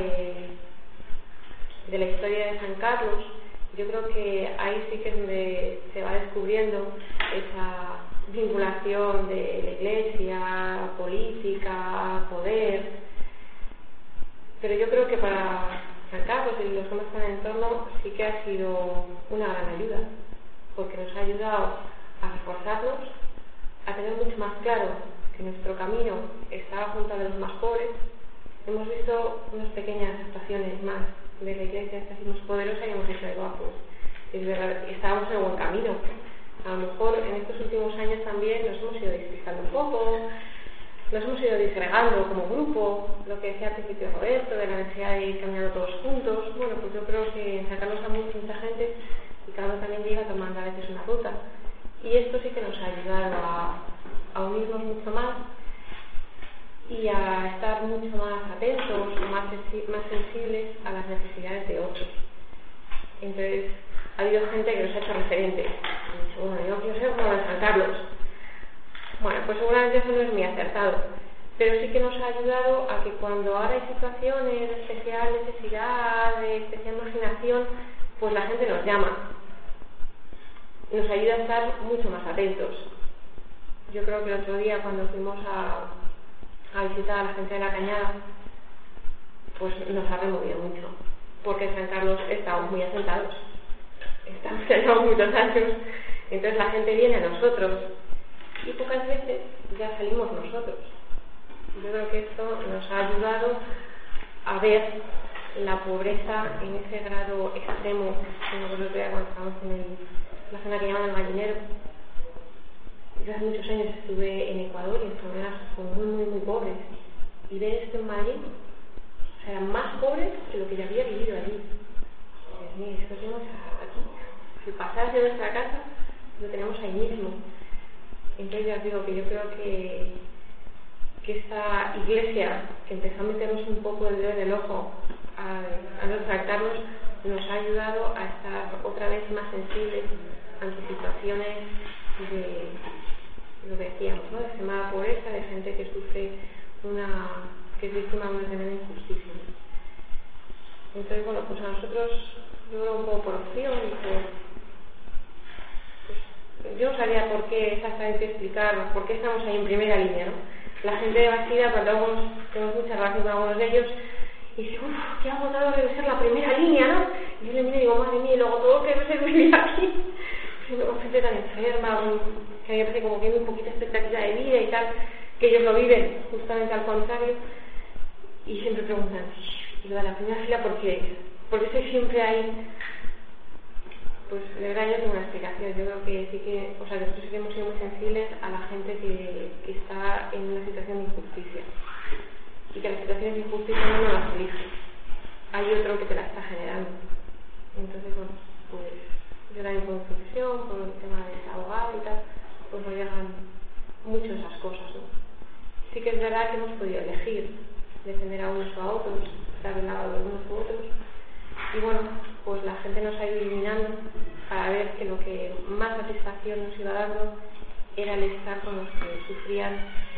S2: de la historia de San Carlos. Yo creo que ahí sí que es donde se va descubriendo esa vinculación de la Iglesia, política, poder. Pero yo creo que para San Carlos y los que más están en el entorno sí que ha sido una gran ayuda, porque nos ha ayudado a reforzarnos, a tener mucho más claro que nuestro camino está junto a los más pobres. Hemos visto unas pequeñas actuaciones más de la Iglesia, esta más poderosa, y hemos dicho, pues es verdad, estábamos en el buen camino. A lo mejor en estos últimos años también nos hemos ido despistando un poco, nos hemos ido disgregando como grupo, lo que decía al principio Roberto, de la necesidad de ir caminando todos juntos. Bueno, pues yo creo que en sacarnos a mucha gente y cada uno también llega tomando a veces una ruta. Y esto sí que nos ha ayudado a unirnos mucho más y a estar mucho más atentos, más sensibles a las necesidades de otros. Entonces, ha habido gente que nos ha hecho referentes. Bueno, yo quiero ser como de San Carlos. Bueno, pues seguramente eso no es muy acertado, pero sí que nos ha ayudado a que cuando ahora hay situaciones de especial necesidad, de especial marginación, pues la gente nos llama. Nos ayuda a estar mucho más atentos. Yo creo que el otro día cuando fuimos a visitar a la gente de la Cañada, pues nos ha removido mucho, porque en San Carlos estamos muy asentados, estamos llevamos muchos años, entonces la gente viene a nosotros y pocas veces ya salimos nosotros. Yo creo que esto nos ha ayudado a ver la pobreza en ese grado extremo, como nosotros veíamos cuando estábamos en la zona que llaman el Gallinero. Yo hace muchos años estuve en Ecuador y en zonas muy pobres, y ver esto en Madrid, o sea, eran más pobres que lo que ya había vivido allí. Dios mío, esto lo tenemos aquí. Si pasas de nuestra casa, lo tenemos ahí mismo. Entonces ya os digo que yo creo que esta iglesia, que empezó a meternos un poco el dedo en el ojo a no tratarnos, nos ha ayudado a estar otra vez más sensibles ante situaciones de lo que decíamos, ¿no? De extremada pobreza, de gente que sufre que es víctima de una tremenda injusticia. Entonces, bueno, pues a nosotros, yo creo un poco por opción y yo no sabía por qué exactamente explicar por qué estamos ahí en primera línea, ¿no? La gente de Bastida, cuando tenemos mucha relación con algunos de ellos, y dice, qué agotador debe ser la primera línea, ¿no? Y yo le miro y digo, madre mía, y luego todo lo que debe ser vivir aquí. Gente tan enferma, que a mí me parece como que hay muy poquita expectativa de vida y tal, que ellos lo viven justamente al contrario, y siempre preguntan, ¿y lo de la primera fila por qué? ¿Por qué estoy siempre ahí? Pues de verdad yo tengo una explicación. Yo creo que sí que, nosotros sí que hemos sido muy sensibles a la gente que está en una situación de injusticia, y que las situaciones de injusticia no las elige, hay otro que te la está generando. Entonces, bueno, pues yo también por profesión, por el tema de abogado y tal, pues nos llegan mucho esas cosas, ¿no? Sí que es verdad que hemos podido elegir defender a unos o a otros, estar del lado de unos u otros, y bueno, pues la gente nos ha ido eliminando para ver que lo que más satisfacción nos iba dando era el estar con los que sufrían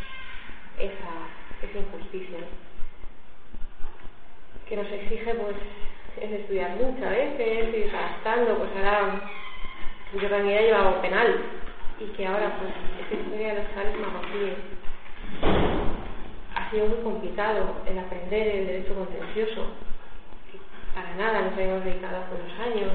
S2: esa injusticia, ¿no? Que nos exige, pues, es estudiar mucho a veces, ir gastando, pues ahora yo también he llevado penal, y que ahora, pues, esta historia de los penales marroquíes ha sido muy complicado el aprender el derecho contencioso, que para nada nos habíamos dedicado hace unos años,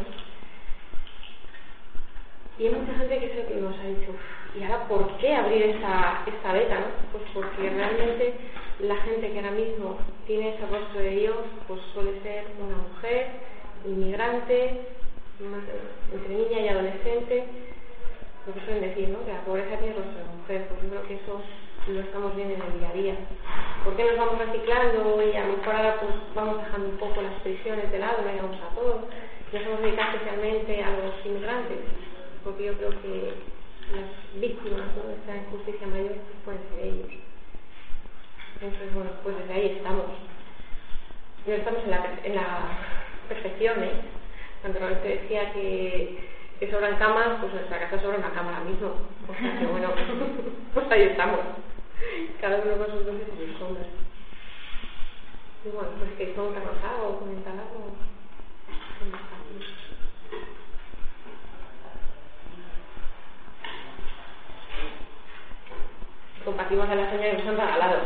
S2: y hay mucha gente que nos ha dicho, ¿y ahora por qué abrir esta beta, no? Pues porque realmente la gente que ahora mismo tiene ese rostro de Dios, pues suele ser una mujer, inmigrante, entre niña y adolescente, lo que suelen decir, ¿no? Que la pobreza tiene rostro de mujer. Pues yo creo que eso lo estamos viendo en el día a día. ¿Por qué nos vamos reciclando y a lo mejor ahora pues vamos dejando un poco las prisiones de lado, no llegamos a todo? Nos hemos dedicado especialmente a los inmigrantes, porque yo creo que las víctimas, ¿no?, de esta injusticia mayor pueden ser ellos. Entonces, bueno, pues desde ahí estamos. no estamos en la perfección, ¿eh? Cuando te decía que sobran camas, pues en nuestra casa sobra una cama ahora mismo. O sea que bueno, pues ahí estamos. Cada uno con sus luces y sus sombras. Y bueno, pues que contarnos algo o comentar algo. Compartimos a la señora que nos han regalado.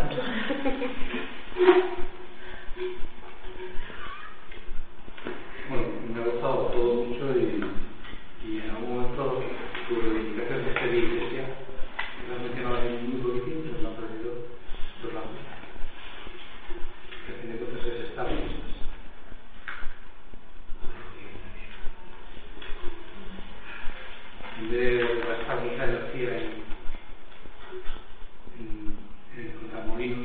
S4: Bueno, me ha gustado todo mucho y en algún momento tu reivindicación de ser iglesia realmente no hay muy poquitín, pero me ha parecido pues la justa. Que a fin de cuentas es estable. En vez de gastar mucha energía en contramolinos,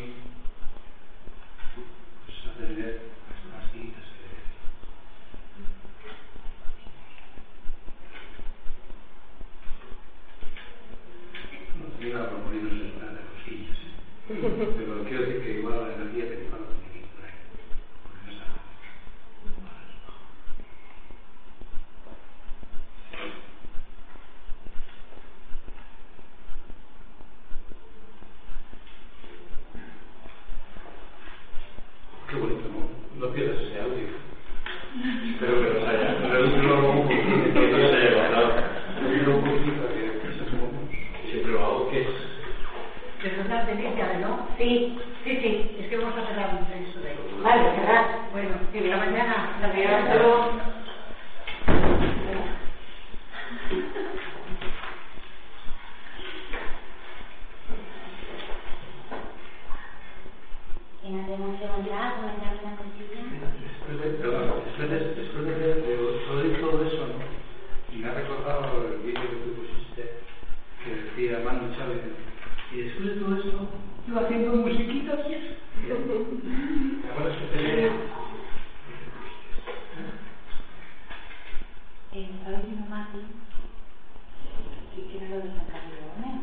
S4: pues atender a las citas no tenía a contramolinos en plan de cosquillas, pero quiero decir que igual la energía principal no tiene que ir por ahí, porque no está mal. Qué bonito, ¿no? No pierdas ese audio. Espero que los haya. Redúcelo un poquito. No se lleva, ¿no? Redúcelo un poquito que se sumamos. Siempre lo hago. ¿Qué es?
S5: Que es una delicia, ¿no? Sí. Es que vamos a cerrar un censo de ahí. Vale, cerrar. Bueno, que mira mañana. La voy a dar todo.
S6: Que nos demos seguridad, comentar una cosilla.
S4: Después de todo eso, ¿no? Y me ha recordado el vídeo que tú pusiste que decía Manu Chávez, y después de todo eso iba haciendo musiquitas. ¿Te acuerdas que tenía?
S6: Estaba diciendo Mati que no lo desacaría, ¿eh?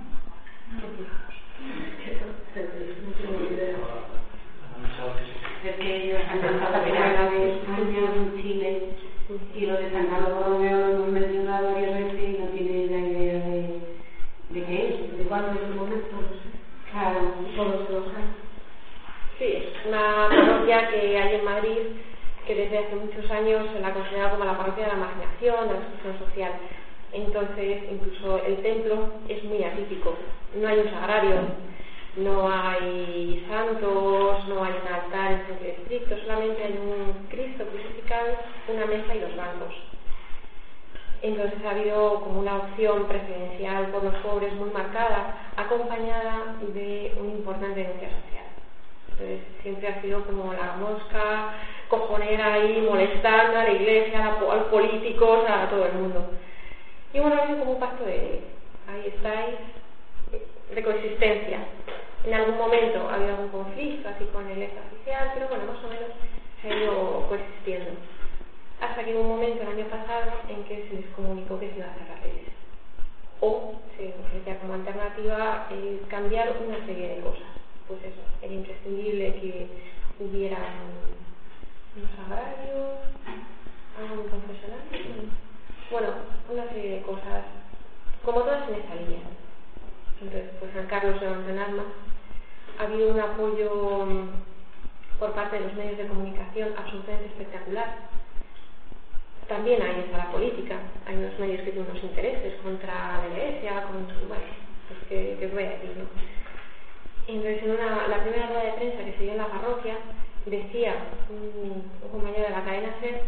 S5: Es que ellos han cantado la primera de España, en Chile, y lo de San Carlos Borromeo lo hemos mencionado varias veces y no tiene la idea de qué es, de cuándo es el momento. Claro, todos los años.
S2: Sí, es una parroquia que hay en Madrid que desde hace muchos años se la considera como la parroquia de la marginación, de la exclusión social. Entonces, incluso el templo es muy atípico. No hay un sagrario, no hay santos, no hay un altar en sentido estricto, solamente hay un Cristo crucificado, una mesa y los bancos. Entonces ha habido como una opción preferencial por los pobres muy marcada, acompañada de una importante denuncia social. Entonces siempre ha sido como la mosca cojonera ahí molestando a la iglesia, a los políticos, a todo el mundo. Y bueno, ha habido como un pacto de ahí estáis, de coexistencia. En algún momento ha habido algún conflicto así con el ex oficial, pero bueno, más o menos se ha ido coexistiendo. Hasta que hubo un momento el año pasado en que se les comunicó que se iba a cerrar la iglesia. O se ofrecía como alternativa cambiar una serie de cosas. Pues eso, era imprescindible que hubiera unos agrarios, algo confesional. Bueno, una serie de cosas, como todas en esta línea. Entonces, pues San Carlos levantó en armas. Ha habido un apoyo por parte de los medios de comunicación absolutamente espectacular. También ahí está la política. Hay unos medios que tienen unos intereses contra la iglesia, bueno, pues que os voy a decir, ¿no? Entonces, la primera rueda de prensa que se dio en la parroquia, decía un compañero de la cadena SER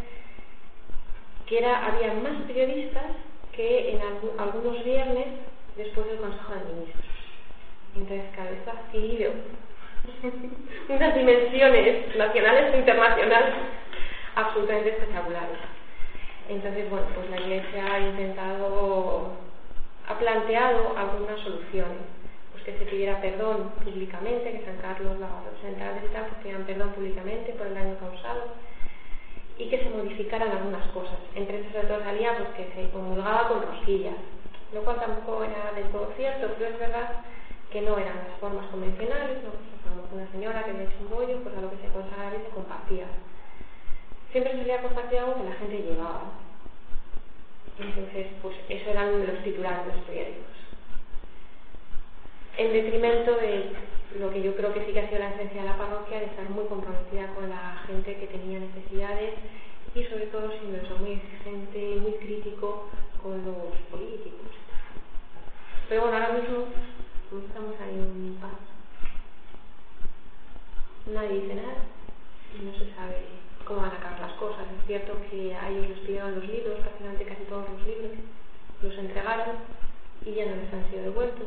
S2: que había más periodistas que en algunos viernes después del Consejo de Ministros. Entonces, cada vez ha adquirido unas dimensiones nacionales e internacionales absolutamente espectaculares. Entonces, bueno, pues la Iglesia ha planteado algunas soluciones, pues que se pidiera perdón públicamente, que San Carlos, los representantes y tal, pues pidieran perdón públicamente por el daño causado y que se modificaran algunas cosas. Entre esas, sobre todo salía pues que se comulgaba con rosquillas, lo cual tampoco era del todo cierto, pero es verdad que no eran las formas convencionales, ¿no? Pues, una señora que había hecho un bollo, pues a lo que se consagraba y se compartía. siempre se solía compartir algo que la gente llevaba. Entonces, pues eso eran los titulares de los periódicos. En detrimento de lo que yo creo que sí que ha sido la esencia de la parroquia, de estar muy comprometida con la gente que tenía necesidades y sobre todo siendo eso, muy exigente, muy crítico con los políticos. Pero bueno, ahora mismo estamos ahí en un paz. Nadie dice nada y no se sabe cómo van a acabar las cosas. Es cierto que a ellos les pidieron los libros, prácticamente casi todos los libros, los entregaron y ya no les han sido devueltos.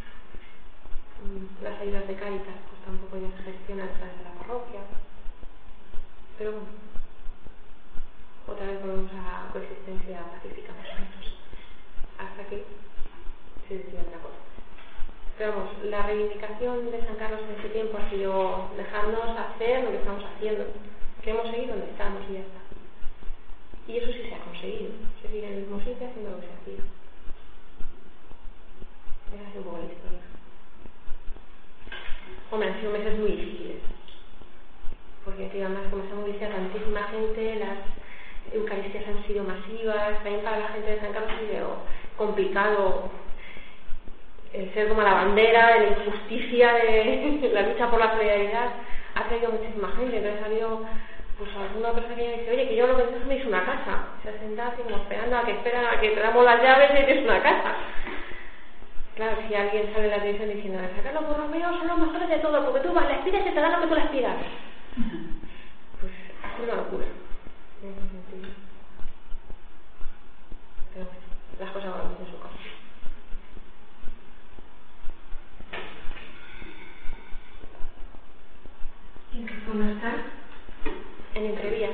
S2: Las ayudas de Cáritas pues tampoco ya se gestionan a través de la parroquia. Pero bueno, otra vez volvemos a coexistencia pacífica más o menos, hasta que se decida otra cosa. Pero vamos, la reivindicación de San Carlos en este tiempo ha sido dejarnos hacer lo que estamos haciendo. Queremos seguir donde estamos y ya está. Y eso sí se ha conseguido, seguir en el mismo sitio haciendo lo que se hacía. Esa es un poco la historia. Hombre, han sido meses muy difíciles, porque además como se ha movilizado tantísima gente, las eucaristías han sido masivas, también para la gente de San Carlos ha sido complicado el ser como la bandera de la injusticia, de la lucha por la solidaridad, ha traído muchísima gente. Entonces ha habido pues alguna persona que me dice, oye, que yo lo que necesito es una casa, se ha sentado así como esperando a que te damos las llaves y tienes una casa. Claro, si alguien sale en la televisión diciendo, San Carlos Borromeo son los mejores de todo, porque tú vas, les pides y te dan lo que tú les pidas. Pues ha sido una locura en ese sentido. Pero bueno, las cosas van en su caso.
S5: ¿En qué zona está?
S2: En Entrevías.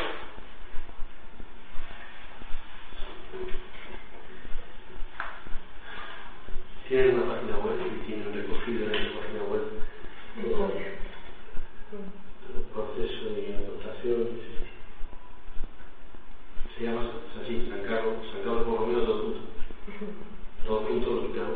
S7: Tiene una página web y tiene recogido en la página web todo el proceso de anotación. Se llama así, San Carlos Borromeo, todo junto, lo quitamos.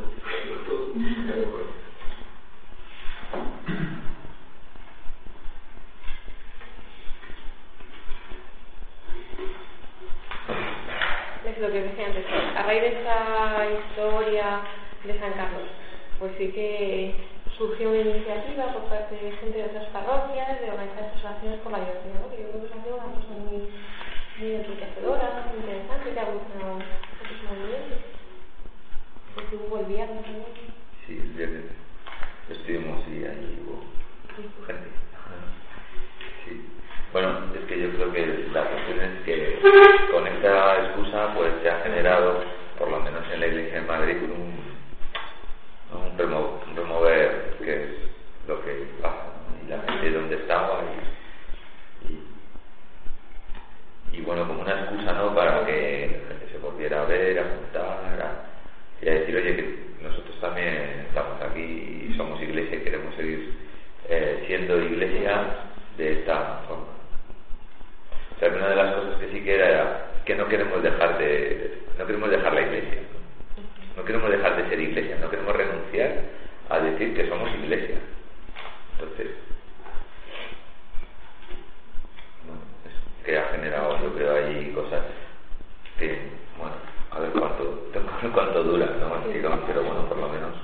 S2: Es lo que decía antes, a raíz de esta historia de San Carlos, pues sí que surgió una iniciativa por parte de gente de otras parroquias de organizar estas acciones por la diócesis, ¿no? Que yo creo que es una cosa muy enriquecedora, muy interesante, que ha evolucionado muchos movimientos. Porque hubo el viernes también.
S8: Sí, el viernes estuvimos y ahí hubo gente. Sí. Bueno, es que yo creo que la cuestión es que con esta excusa pues se ha generado, por lo menos en la Iglesia de Madrid, un remover, que es lo que pasa, ¿no? Y la gente donde estaba y bueno, como una excusa, ¿no?, para que la gente se volviera a ver, a juntar, y a decir, oye, que nosotros también estamos aquí y somos Iglesia y queremos seguir siendo Iglesia de esta forma. O sea, una de las cosas que sí que era que no queremos dejar la Iglesia, no queremos dejar de ser Iglesia, no queremos renunciar a decir que somos Iglesia. Entonces, bueno, es que ha generado, yo creo, ahí cosas que, bueno, a ver cuánto dura, ¿no? Digamos, pero bueno, por lo menos.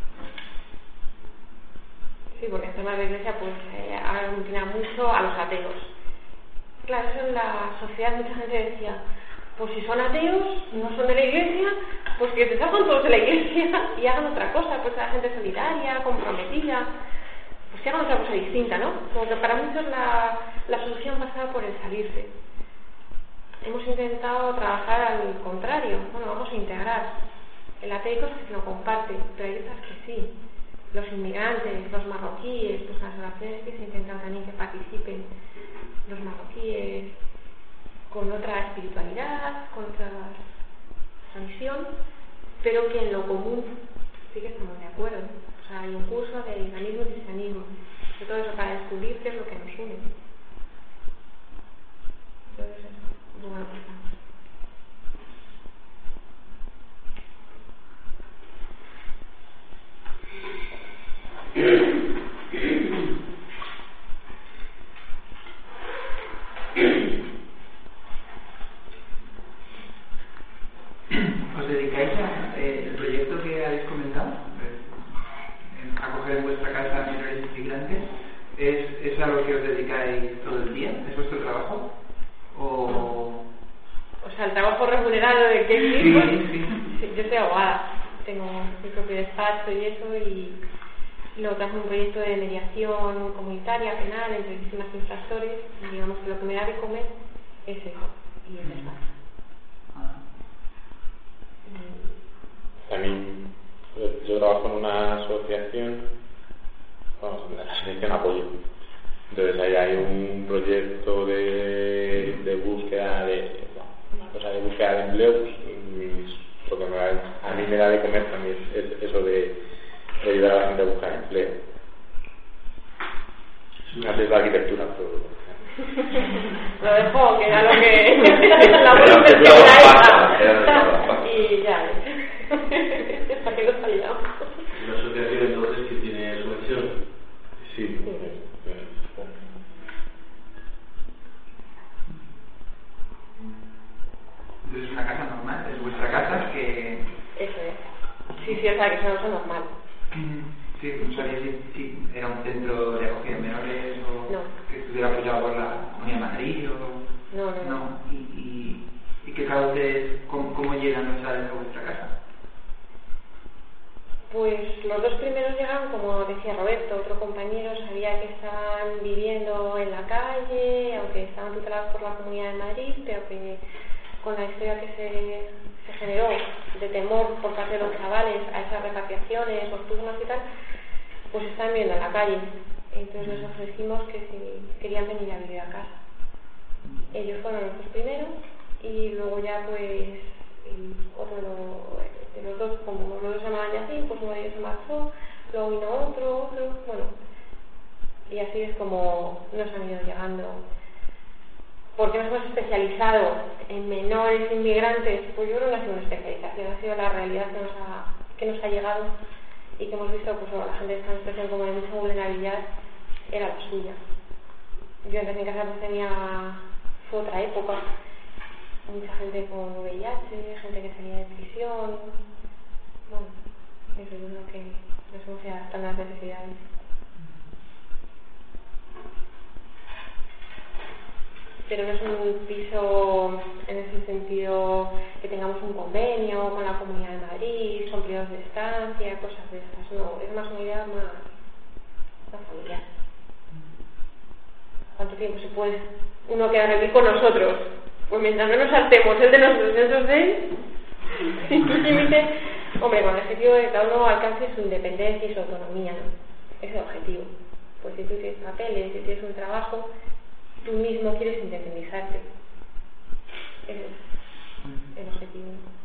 S2: Sí, porque esto en la Iglesia pues aglutina mucho a los ateos. Claro, eso en la sociedad mucha gente decía, pues si son ateos, no son de la Iglesia, pues que se salgan todos de la Iglesia y hagan otra cosa, pues la gente solidaria, comprometida, pues que hagan otra cosa distinta, ¿no? Como que para muchos la solución pasaba por el salirse. Hemos intentado trabajar al contrario, bueno, vamos a integrar. El ateo hay cosas que lo comparte, pero hay otras que sí. Los inmigrantes, los marroquíes, pues las oraciones que se intentan también que participen los marroquíes con otra espiritualidad, con otra tradición, pero que en lo común sí que estamos de acuerdo. O sea, hay un curso de islamismo y cristianismo, de todo eso para descubrir qué es lo que nos une. Entonces, es una buena cosa.
S9: dedicáis a el proyecto que habéis comentado, acoger en vuestra casa a menores inmigrantes, ¿es a lo que os dedicáis todo el día? ¿Es vuestro trabajo? O
S2: sea, el trabajo remunerado de qué tipo.
S9: Sí.
S2: Yo soy abogada, tengo mi propio despacho y eso, y luego trabajo en un proyecto de mediación comunitaria, penal, entre víctimas e infractores, y digamos que lo que me da de comer es eso, y el despacho.
S3: También yo trabajo en una asociación, en la asociación Apoyo. Entonces ahí hay un proyecto de búsqueda una cosa de búsqueda de empleo, pues, lo que a mí me da de comer también es eso de ayudar a la gente a buscar empleo. Antes la arquitectura,
S2: lo dejo, que era lo que la buena y ya hasta que lo salía.
S7: ¿La asociación entonces que tiene subvención?
S3: Sí.
S9: Entonces es una casa normal, es vuestra casa que...
S2: Eso es. Sí, o sea, que eso no es normal.
S9: Sí, no sabía si era un centro de acogida de menores o
S2: no.
S9: Que estuviera apoyado por la Comunidad de Madrid o...
S2: No.
S9: ¿Y qué cauces, cómo llegan a vuestra casa?
S2: Pues los dos primeros llegaron, como decía Roberto, otro compañero, sabía que estaban viviendo en la calle, aunque estaban tutelados por la Comunidad de Madrid, pero que con la historia que se generó de temor por parte de los chavales a esas repatriaciones, los turnos y tal, pues estaban viviendo en la calle. Entonces les ofrecimos que si querían venir a vivir a casa. Ellos fueron los dos primeros y luego ya pues otro de los dos, como los dos se llamaban ya así, pues uno de ellos se marchó, luego vino otro, bueno, y así es como nos han ido llegando. ¿Por qué nos hemos especializado en menores inmigrantes? Pues yo creo que no ha sido una especialización, ha sido la realidad que nos ha llegado y que hemos visto, pues la gente está en situación como de mucha vulnerabilidad, era la suya. Yo antes en casa pues fue otra época, mucha gente con VIH, gente que salía de prisión, bueno, eso yo creo que nos hemos ido adaptando a las necesidades. Pero no es un piso en ese sentido que tengamos un convenio con la Comunidad de Madrid, son periodos de estancia, cosas de estas, no, es más una idea más familiar. ¿Cuánto tiempo se puede uno quedar aquí con nosotros? Pues mientras no nos saltemos el de nosotros de él, sin límite, hombre, con el objetivo de que cada uno alcance su independencia y su autonomía, ¿no? Ese es el objetivo. Pues si tú tienes papeles, si tienes un trabajo, tú mismo quieres independizarte. Ese es el objetivo.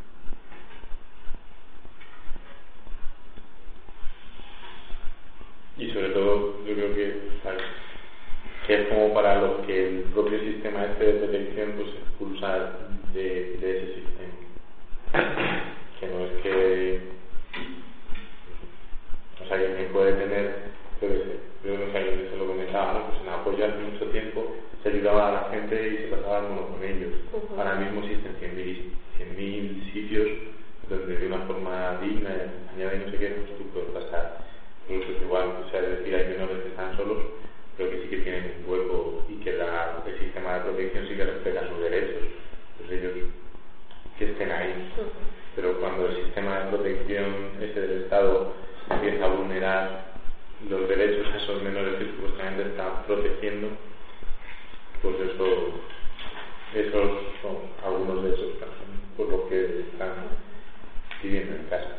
S3: Y sobre todo, yo creo que es como para los que el propio sistema de protección pues expulsa de ese sistema. Que no es que... O sea, que puede tener... Yo no sé, yo se lo comentaba, ¿no? Pues en Apoyo hace mucho tiempo se ayudaba a la gente y se pasaba el mono con ellos. Ahora mismo existen 100.000 sitios donde de una forma digna y acompañada y no sé qué, pues tú puedes pasar. Pero eso es igual, o sea, es decir, hay menores que están solos, pero que sí que tienen un hueco y que el sistema de protección sí que respeta sus derechos. Pues ellos que estén ahí. Pero cuando el sistema de protección ese del Estado empieza a vulnerar los derechos a esos menores que supuestamente están protegiendo, pues esos son algunos de esos casos por los que están viviendo en casa.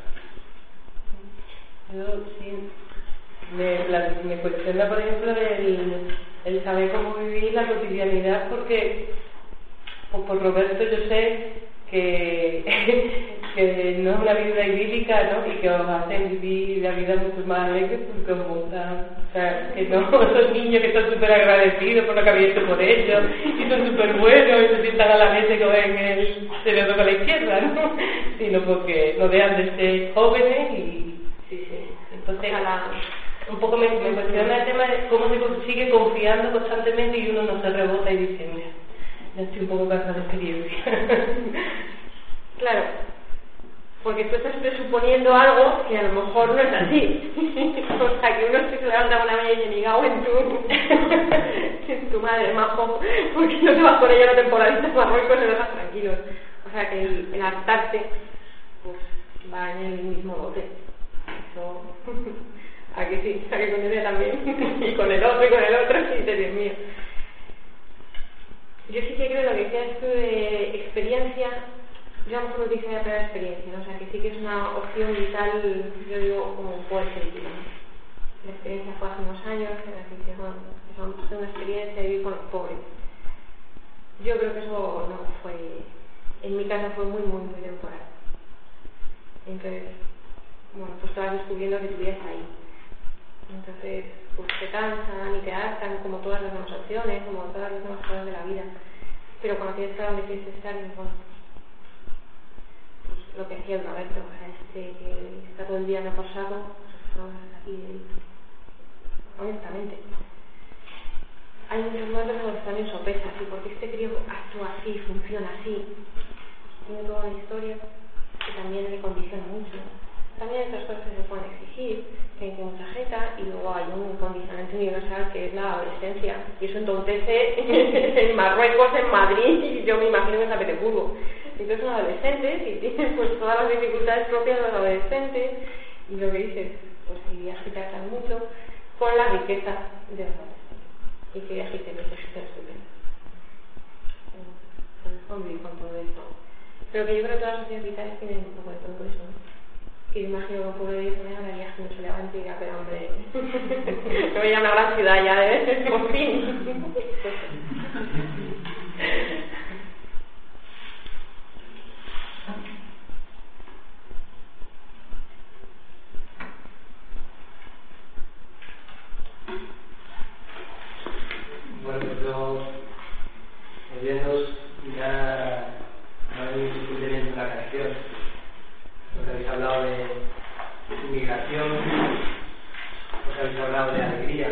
S10: Yo sí, me cuestiona, por ejemplo, el saber cómo vivir la cotidianidad, porque pues por Roberto yo sé que no es una vida idílica, ¿no? Y que os hacen vivir la vida mucho más alegre porque os montan, o sea, que no son niños que están súper agradecidos por lo que habéis hecho por ellos y son súper buenos y se sientan a la mesa y cogen el cerebro con la izquierda, ¿no? Sino porque no dejan de ser jóvenes y sí. Entonces un poco me cuestiona el tema de cómo se sigue confiando constantemente y uno no se rebota y dice, mira, ya estoy un poco cansada de experiencia.
S2: Claro, porque tú estás presuponiendo algo que a lo mejor no es así. O sea, que uno se levanta una vez y ligado en tu madre, majo, porque no te vas con ella una temporadita a Marruecos y lo dejas tranquilos. O sea, que el adaptarse pues va en el mismo bote. Eso, a que sí, a que con ella también, y con el otro, sí, Dios mío. Yo sí que creo lo que decías tú de experiencia. Yo a lo mejor utilizaría la palabra experiencia, ¿no? O sea, que sí que es una opción vital, yo digo, como puede ser vital, ¿no? La experiencia fue hace unos años, en la que hicieron una experiencia de vivir con los pobres. Yo creo que eso no fue, en mi caso fue muy, muy, muy temporal. Entonces, bueno, pues estabas descubriendo que tu vida está ahí. Entonces, pues te cansan y te hartan, como todas las demás opciones, como todas las demás cosas de la vida. Pero cuando tienes claro dónde quieres estar, bueno, lo que decía Roberto, o sea, que está todo el día reposado, pues aquí, honestamente. Hay muchos momentos en los que también sopesas, ¿y por qué este crío actúa así, funciona así? Tiene toda una historia que también le condiciona mucho. También hay otras cosas que se pueden exigir, que hay mucha jeta, y luego hay un condicionante universal que es la adolescencia. Y eso entontece en Marruecos, en Madrid, y yo me imagino en San Petersburgo. Entonces son adolescentes y tienen pues todas las dificultades propias de los adolescentes, y lo que dices, pues si agitarse mucho con la riqueza de los adolescentes. Y que agiten ese sistema estupendo. Pues convivir con todo esto. Pero que yo creo que todas las sociedades vitales tienen un poco de todo eso, ¿no? Que imagino que un pueblo de 10 años haría que no se levante y diga, pero hombre, me voy a una gran ciudad ya, por fin.
S11: Bueno, pues yo, oyéndoos, ya no hay suficiente en la canción. Os habéis hablado de inmigración, os habéis hablado de alegría,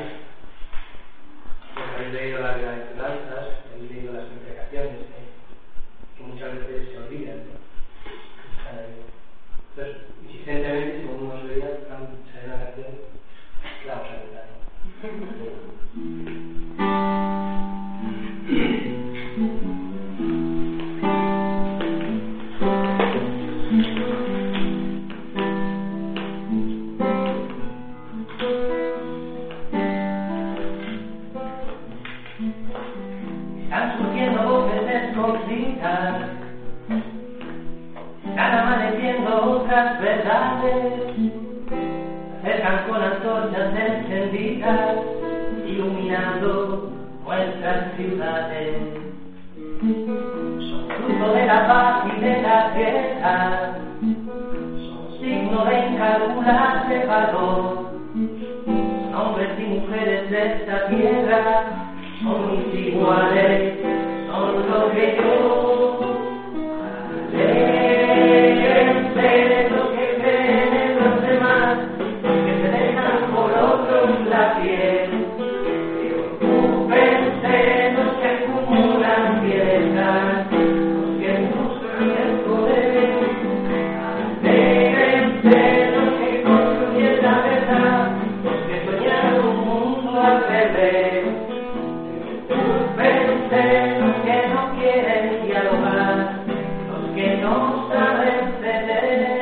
S11: os habéis leído las bienaventuranzas, habéis leído las imprecaciones, que muchas veces se olvidan, ¿no? Entonces, insistentemente, como uno se veía, sale una canción, la vamos a cantar, ¿no?
S12: Están surgiendo voces desconocidas, están amaneciendo otras verdades, se acercan con antorchas encendidas, iluminando nuestras ciudades. Son fruto de la paz y de la guerra, son signo de incalculable valor, son hombres y mujeres de esta tierra, son mis iguales, son lo que yo. Alégrense los que creen en los demás, los que se dejan por otros la piel. Preocúpense los que acumulan piezas, los que buscan el poder. Alégrense los que construyen la verdad, los que soñan un mundo al revés. Preocúpense los que no quieren dialogar, los que no saben ceder.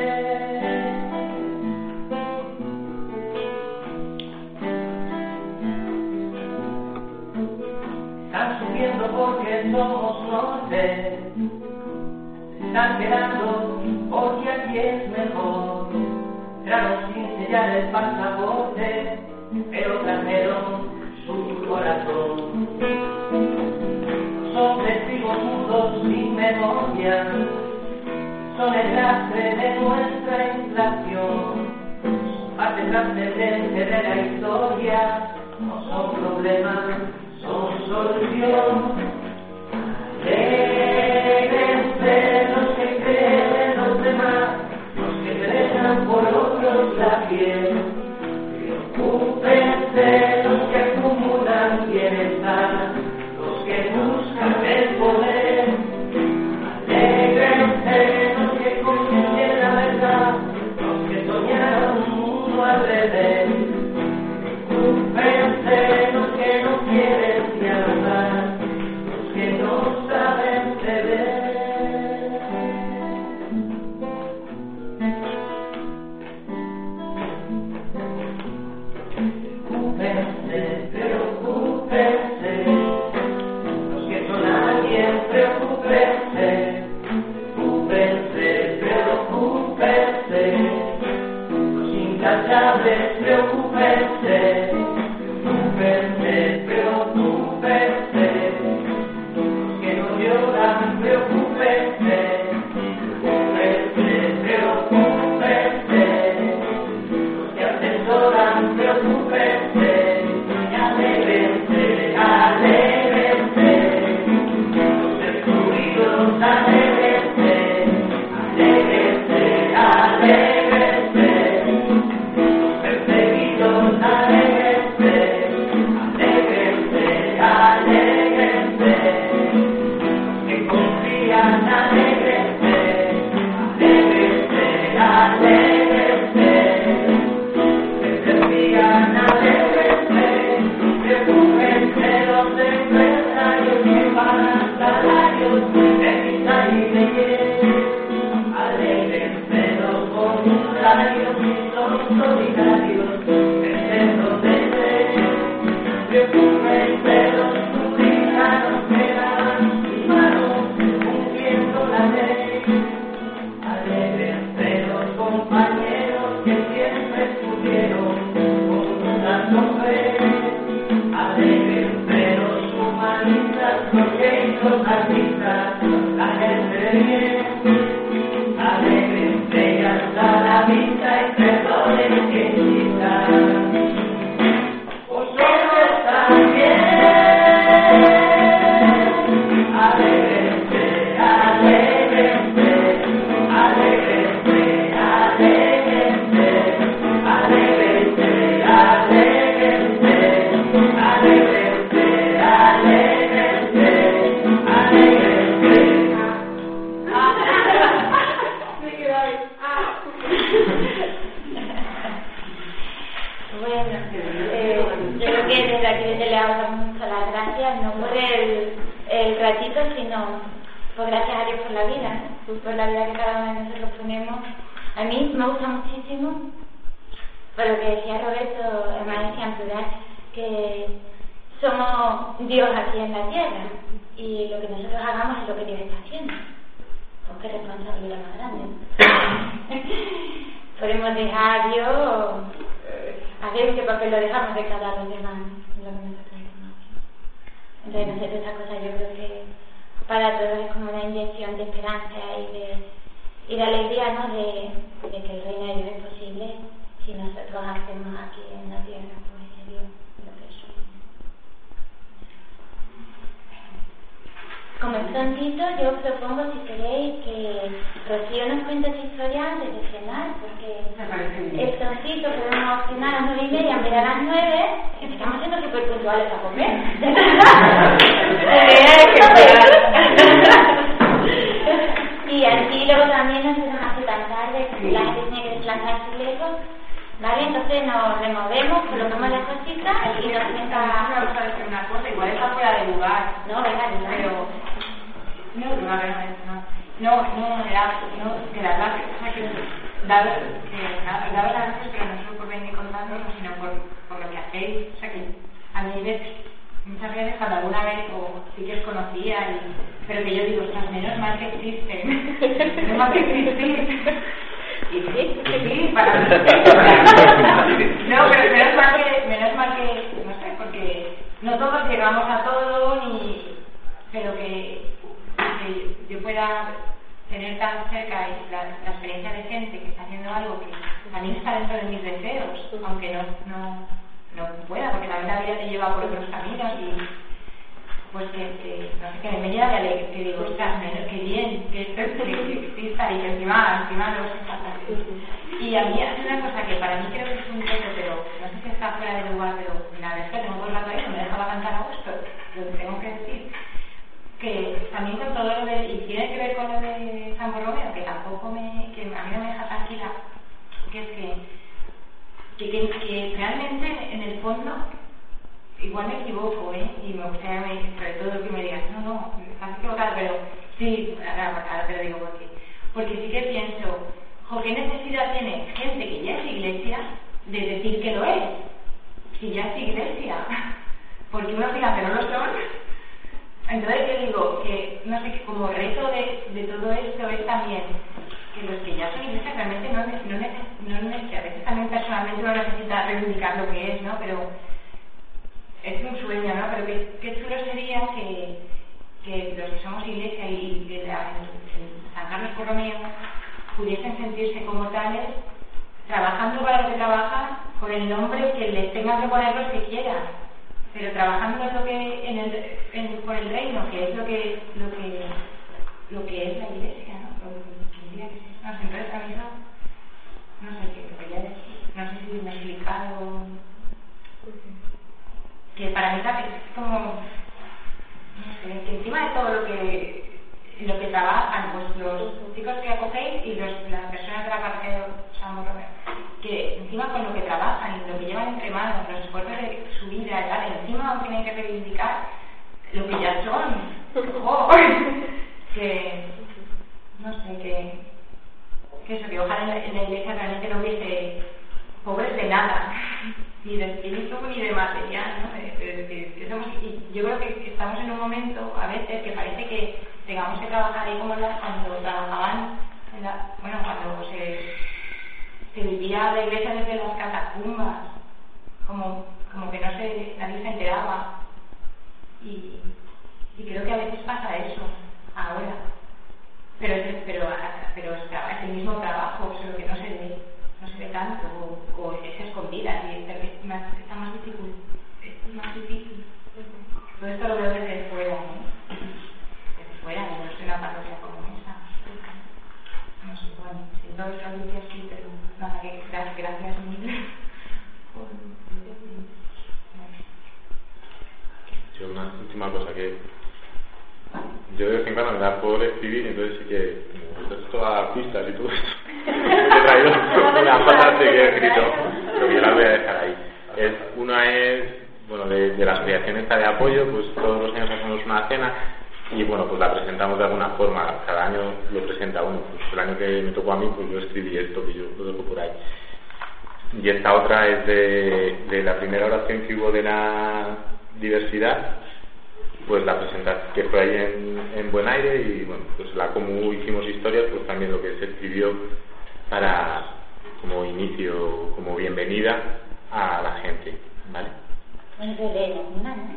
S12: Están subiendo porque somos norte, se están quedando porque aquí es mejor. Entraron sin sellar el pasaporte, pero trajeron su corazón. Son testigos mudos sin memoria, son el lastre de nuestra inflación, son parte trascendente de la historia, no son problemas, son solución. Alégrense los que creen en los demás, los que se dejan por otros la piel. Preocúpense los que acumulan bienestar, los que buscan el poder. Alégrense los que construyen la
S5: los que ya son iglesias realmente que a veces también personalmente uno necesita reivindicar lo que es, ¿no? Pero es un sueño, ¿no? Pero qué chulo sería que los que somos iglesia y de San Carlos Borromeo pudiesen sentirse como tales, trabajando para lo que trabajan, con el nombre que les tengan que poner los que quieran, pero trabajando en lo que por el reino, que es lo que es la iglesia, ¿no? Entonces a mí no sé qué quería decir, no sé si me he explicado, que para mí también es como, no sé, que encima de todo lo que trabajan, pues los chicos que acogéis y las personas de la parroquia de San Borromeo, que encima con lo que trabajan y lo que llevan entre manos, los esfuerzos de su vida y tal, encima aún tienen que reivindicar lo que ya son. ¡Oh! Que no sé, que ojalá en la iglesia realmente no hubiese pobres de nada, ni de espíritu ni de material, ¿no? Y yo creo que estamos en un momento a veces que parece que tengamos que trabajar ahí como cuando trabajaban cuando se vivía la iglesia desde las catacumbas, como que nadie se enteraba, y creo que a veces pasa eso ahora, pero es el mismo trabajo, solo que no se ve tanto, o es escondida, y está más difícil. Todo esto lo veo desde fuera, ¿no? Desde fuera, no es una parroquia como esa. No sé, bueno, sin todo eso lo que sí, pero nada, que gracias mil.
S1: Yo una última cosa que yo de vez en cuando me da por escribir, entonces sí que esto a pistas y todo esto he traído unas cosas que he escrito, pero que yo las voy a dejar ahí. Una es, bueno, de la asociación esta de apoyo, pues todos los años hacemos una cena y bueno, pues la presentamos de alguna forma, cada año lo presenta uno, pues el año que me tocó a mí, pues yo escribí esto, que yo lo dejo por ahí. Y esta otra es de la primera oración que hubo de la diversidad, pues la presentación que fue ahí en Buen Aire, y bueno, pues como hicimos historias, pues también lo que se escribió para como inicio, como bienvenida a la gente, ¿vale?
S6: Bueno, te leemos una, ¿no?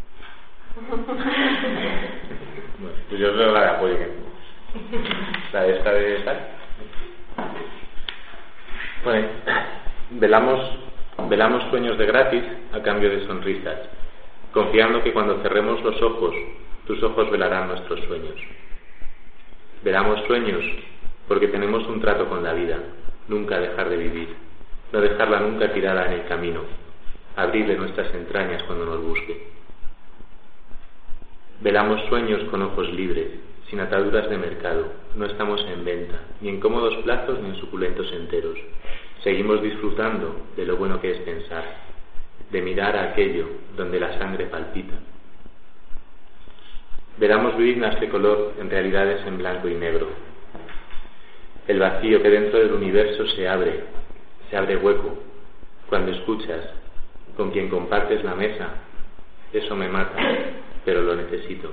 S1: Bueno, pues yo leo la de apoyo, la de esta de tal. Bueno, velamos sueños de gratis a cambio de sonrisas, confiando que cuando cerremos los ojos, tus ojos velarán nuestros sueños. Velamos sueños porque tenemos un trato con la vida, nunca dejar de vivir, no dejarla nunca tirada en el camino, abrirle nuestras entrañas cuando nos busque. Velamos sueños con ojos libres, sin ataduras de mercado, no estamos en venta, ni en cómodos plazos ni en suculentos enteros. Seguimos disfrutando de lo bueno que es pensar, de mirar a aquello donde la sangre palpita. Velamos dignas de color en realidades en blanco y negro. El vacío que dentro del universo se abre hueco cuando escuchas con quien compartes la mesa. Eso me mata, pero lo necesito.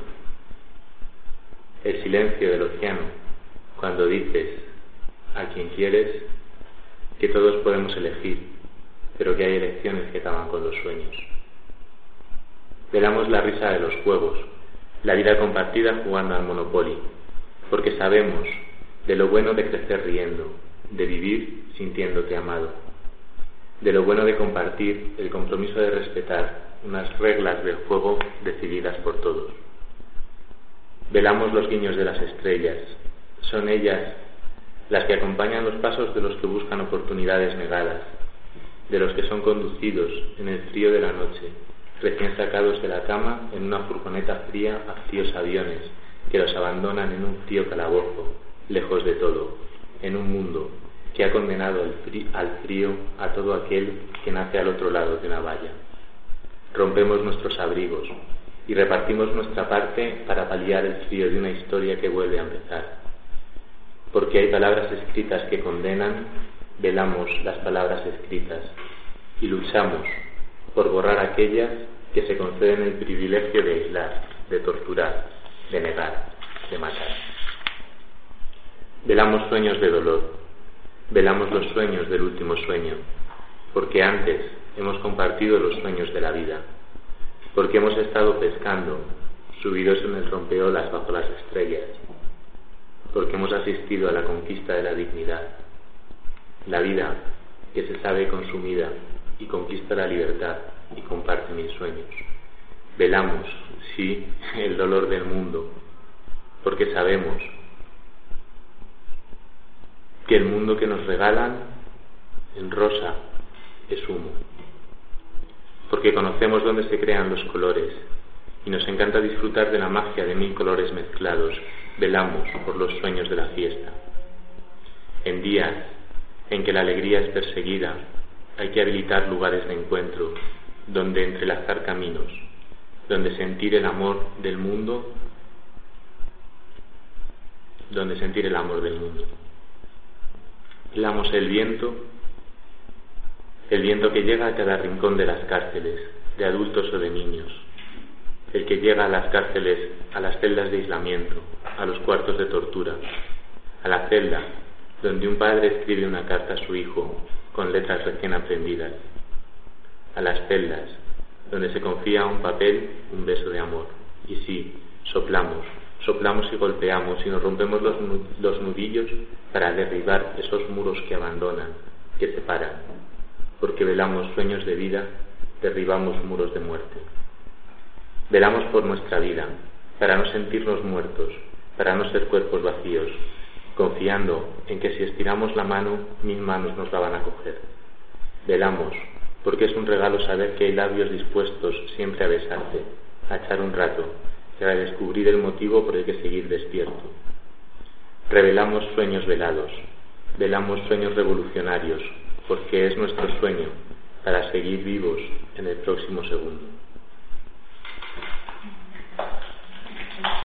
S1: El silencio del océano cuando dices a quien quieres que todos podemos elegir, pero que hay elecciones que acaban con los sueños. Velamos la risa de los juegos, la vida compartida jugando al Monopoly, porque sabemos de lo bueno de crecer riendo, de vivir sintiéndote amado, de lo bueno de compartir el compromiso de respetar unas reglas del juego decididas por todos. Velamos los guiños de las estrellas, son ellas las que acompañan los pasos de los que buscan oportunidades negadas, de los que son conducidos en el frío de la noche, recién sacados de la cama en una furgoneta fría a fríos aviones que los abandonan en un frío calabozo, lejos de todo, en un mundo que ha condenado al frío a todo aquel que nace al otro lado de una valla. Rompemos nuestros abrigos y repartimos nuestra parte para paliar el frío de una historia que vuelve a empezar. Porque hay palabras escritas que condenan, velamos las palabras escritas y luchamos por borrar aquellas que se conceden el privilegio de aislar, de torturar, de negar, de matar.
S3: Velamos sueños de dolor, velamos los sueños del último sueño, porque antes hemos compartido los sueños de la vida, porque hemos estado pescando, subidos en el rompeolas bajo las estrellas, porque hemos asistido a la conquista de la dignidad, la vida que se sabe consumida y conquista la libertad y comparte mis sueños. Velamos, sí, el dolor del mundo, porque sabemos que el mundo que nos regalan en rosa es humo, porque conocemos dónde se crean los colores y nos encanta disfrutar de la magia de 1000 colores mezclados. Velamos por los sueños de la fiesta. En días en que la alegría es perseguida, hay que habilitar lugares de encuentro, donde entrelazar caminos, donde sentir el amor del mundo, Velamos el viento que llega a cada rincón de las cárceles, de adultos o de niños, el que llega a las cárceles, a las celdas de aislamiento, a los cuartos de tortura, a la celda donde un padre escribe una carta a su hijo con letras recién aprendidas, a las celdas donde se confía a un papel un beso de amor. Y sí, soplamos y golpeamos y nos rompemos los nudillos para derribar esos muros que abandonan, que separan, porque velamos sueños de vida, derribamos muros de muerte. Velamos por nuestra vida, para no sentirnos muertos, para no ser cuerpos vacíos, confiando en que si estiramos la mano, 1000 manos nos la van a coger. Velamos, porque es un regalo saber que hay labios dispuestos siempre a besarte, a echar un rato, y a descubrir el motivo por el que seguir despierto. Revelamos sueños velados, velamos sueños revolucionarios, porque es nuestro sueño para seguir vivos en el próximo segundo.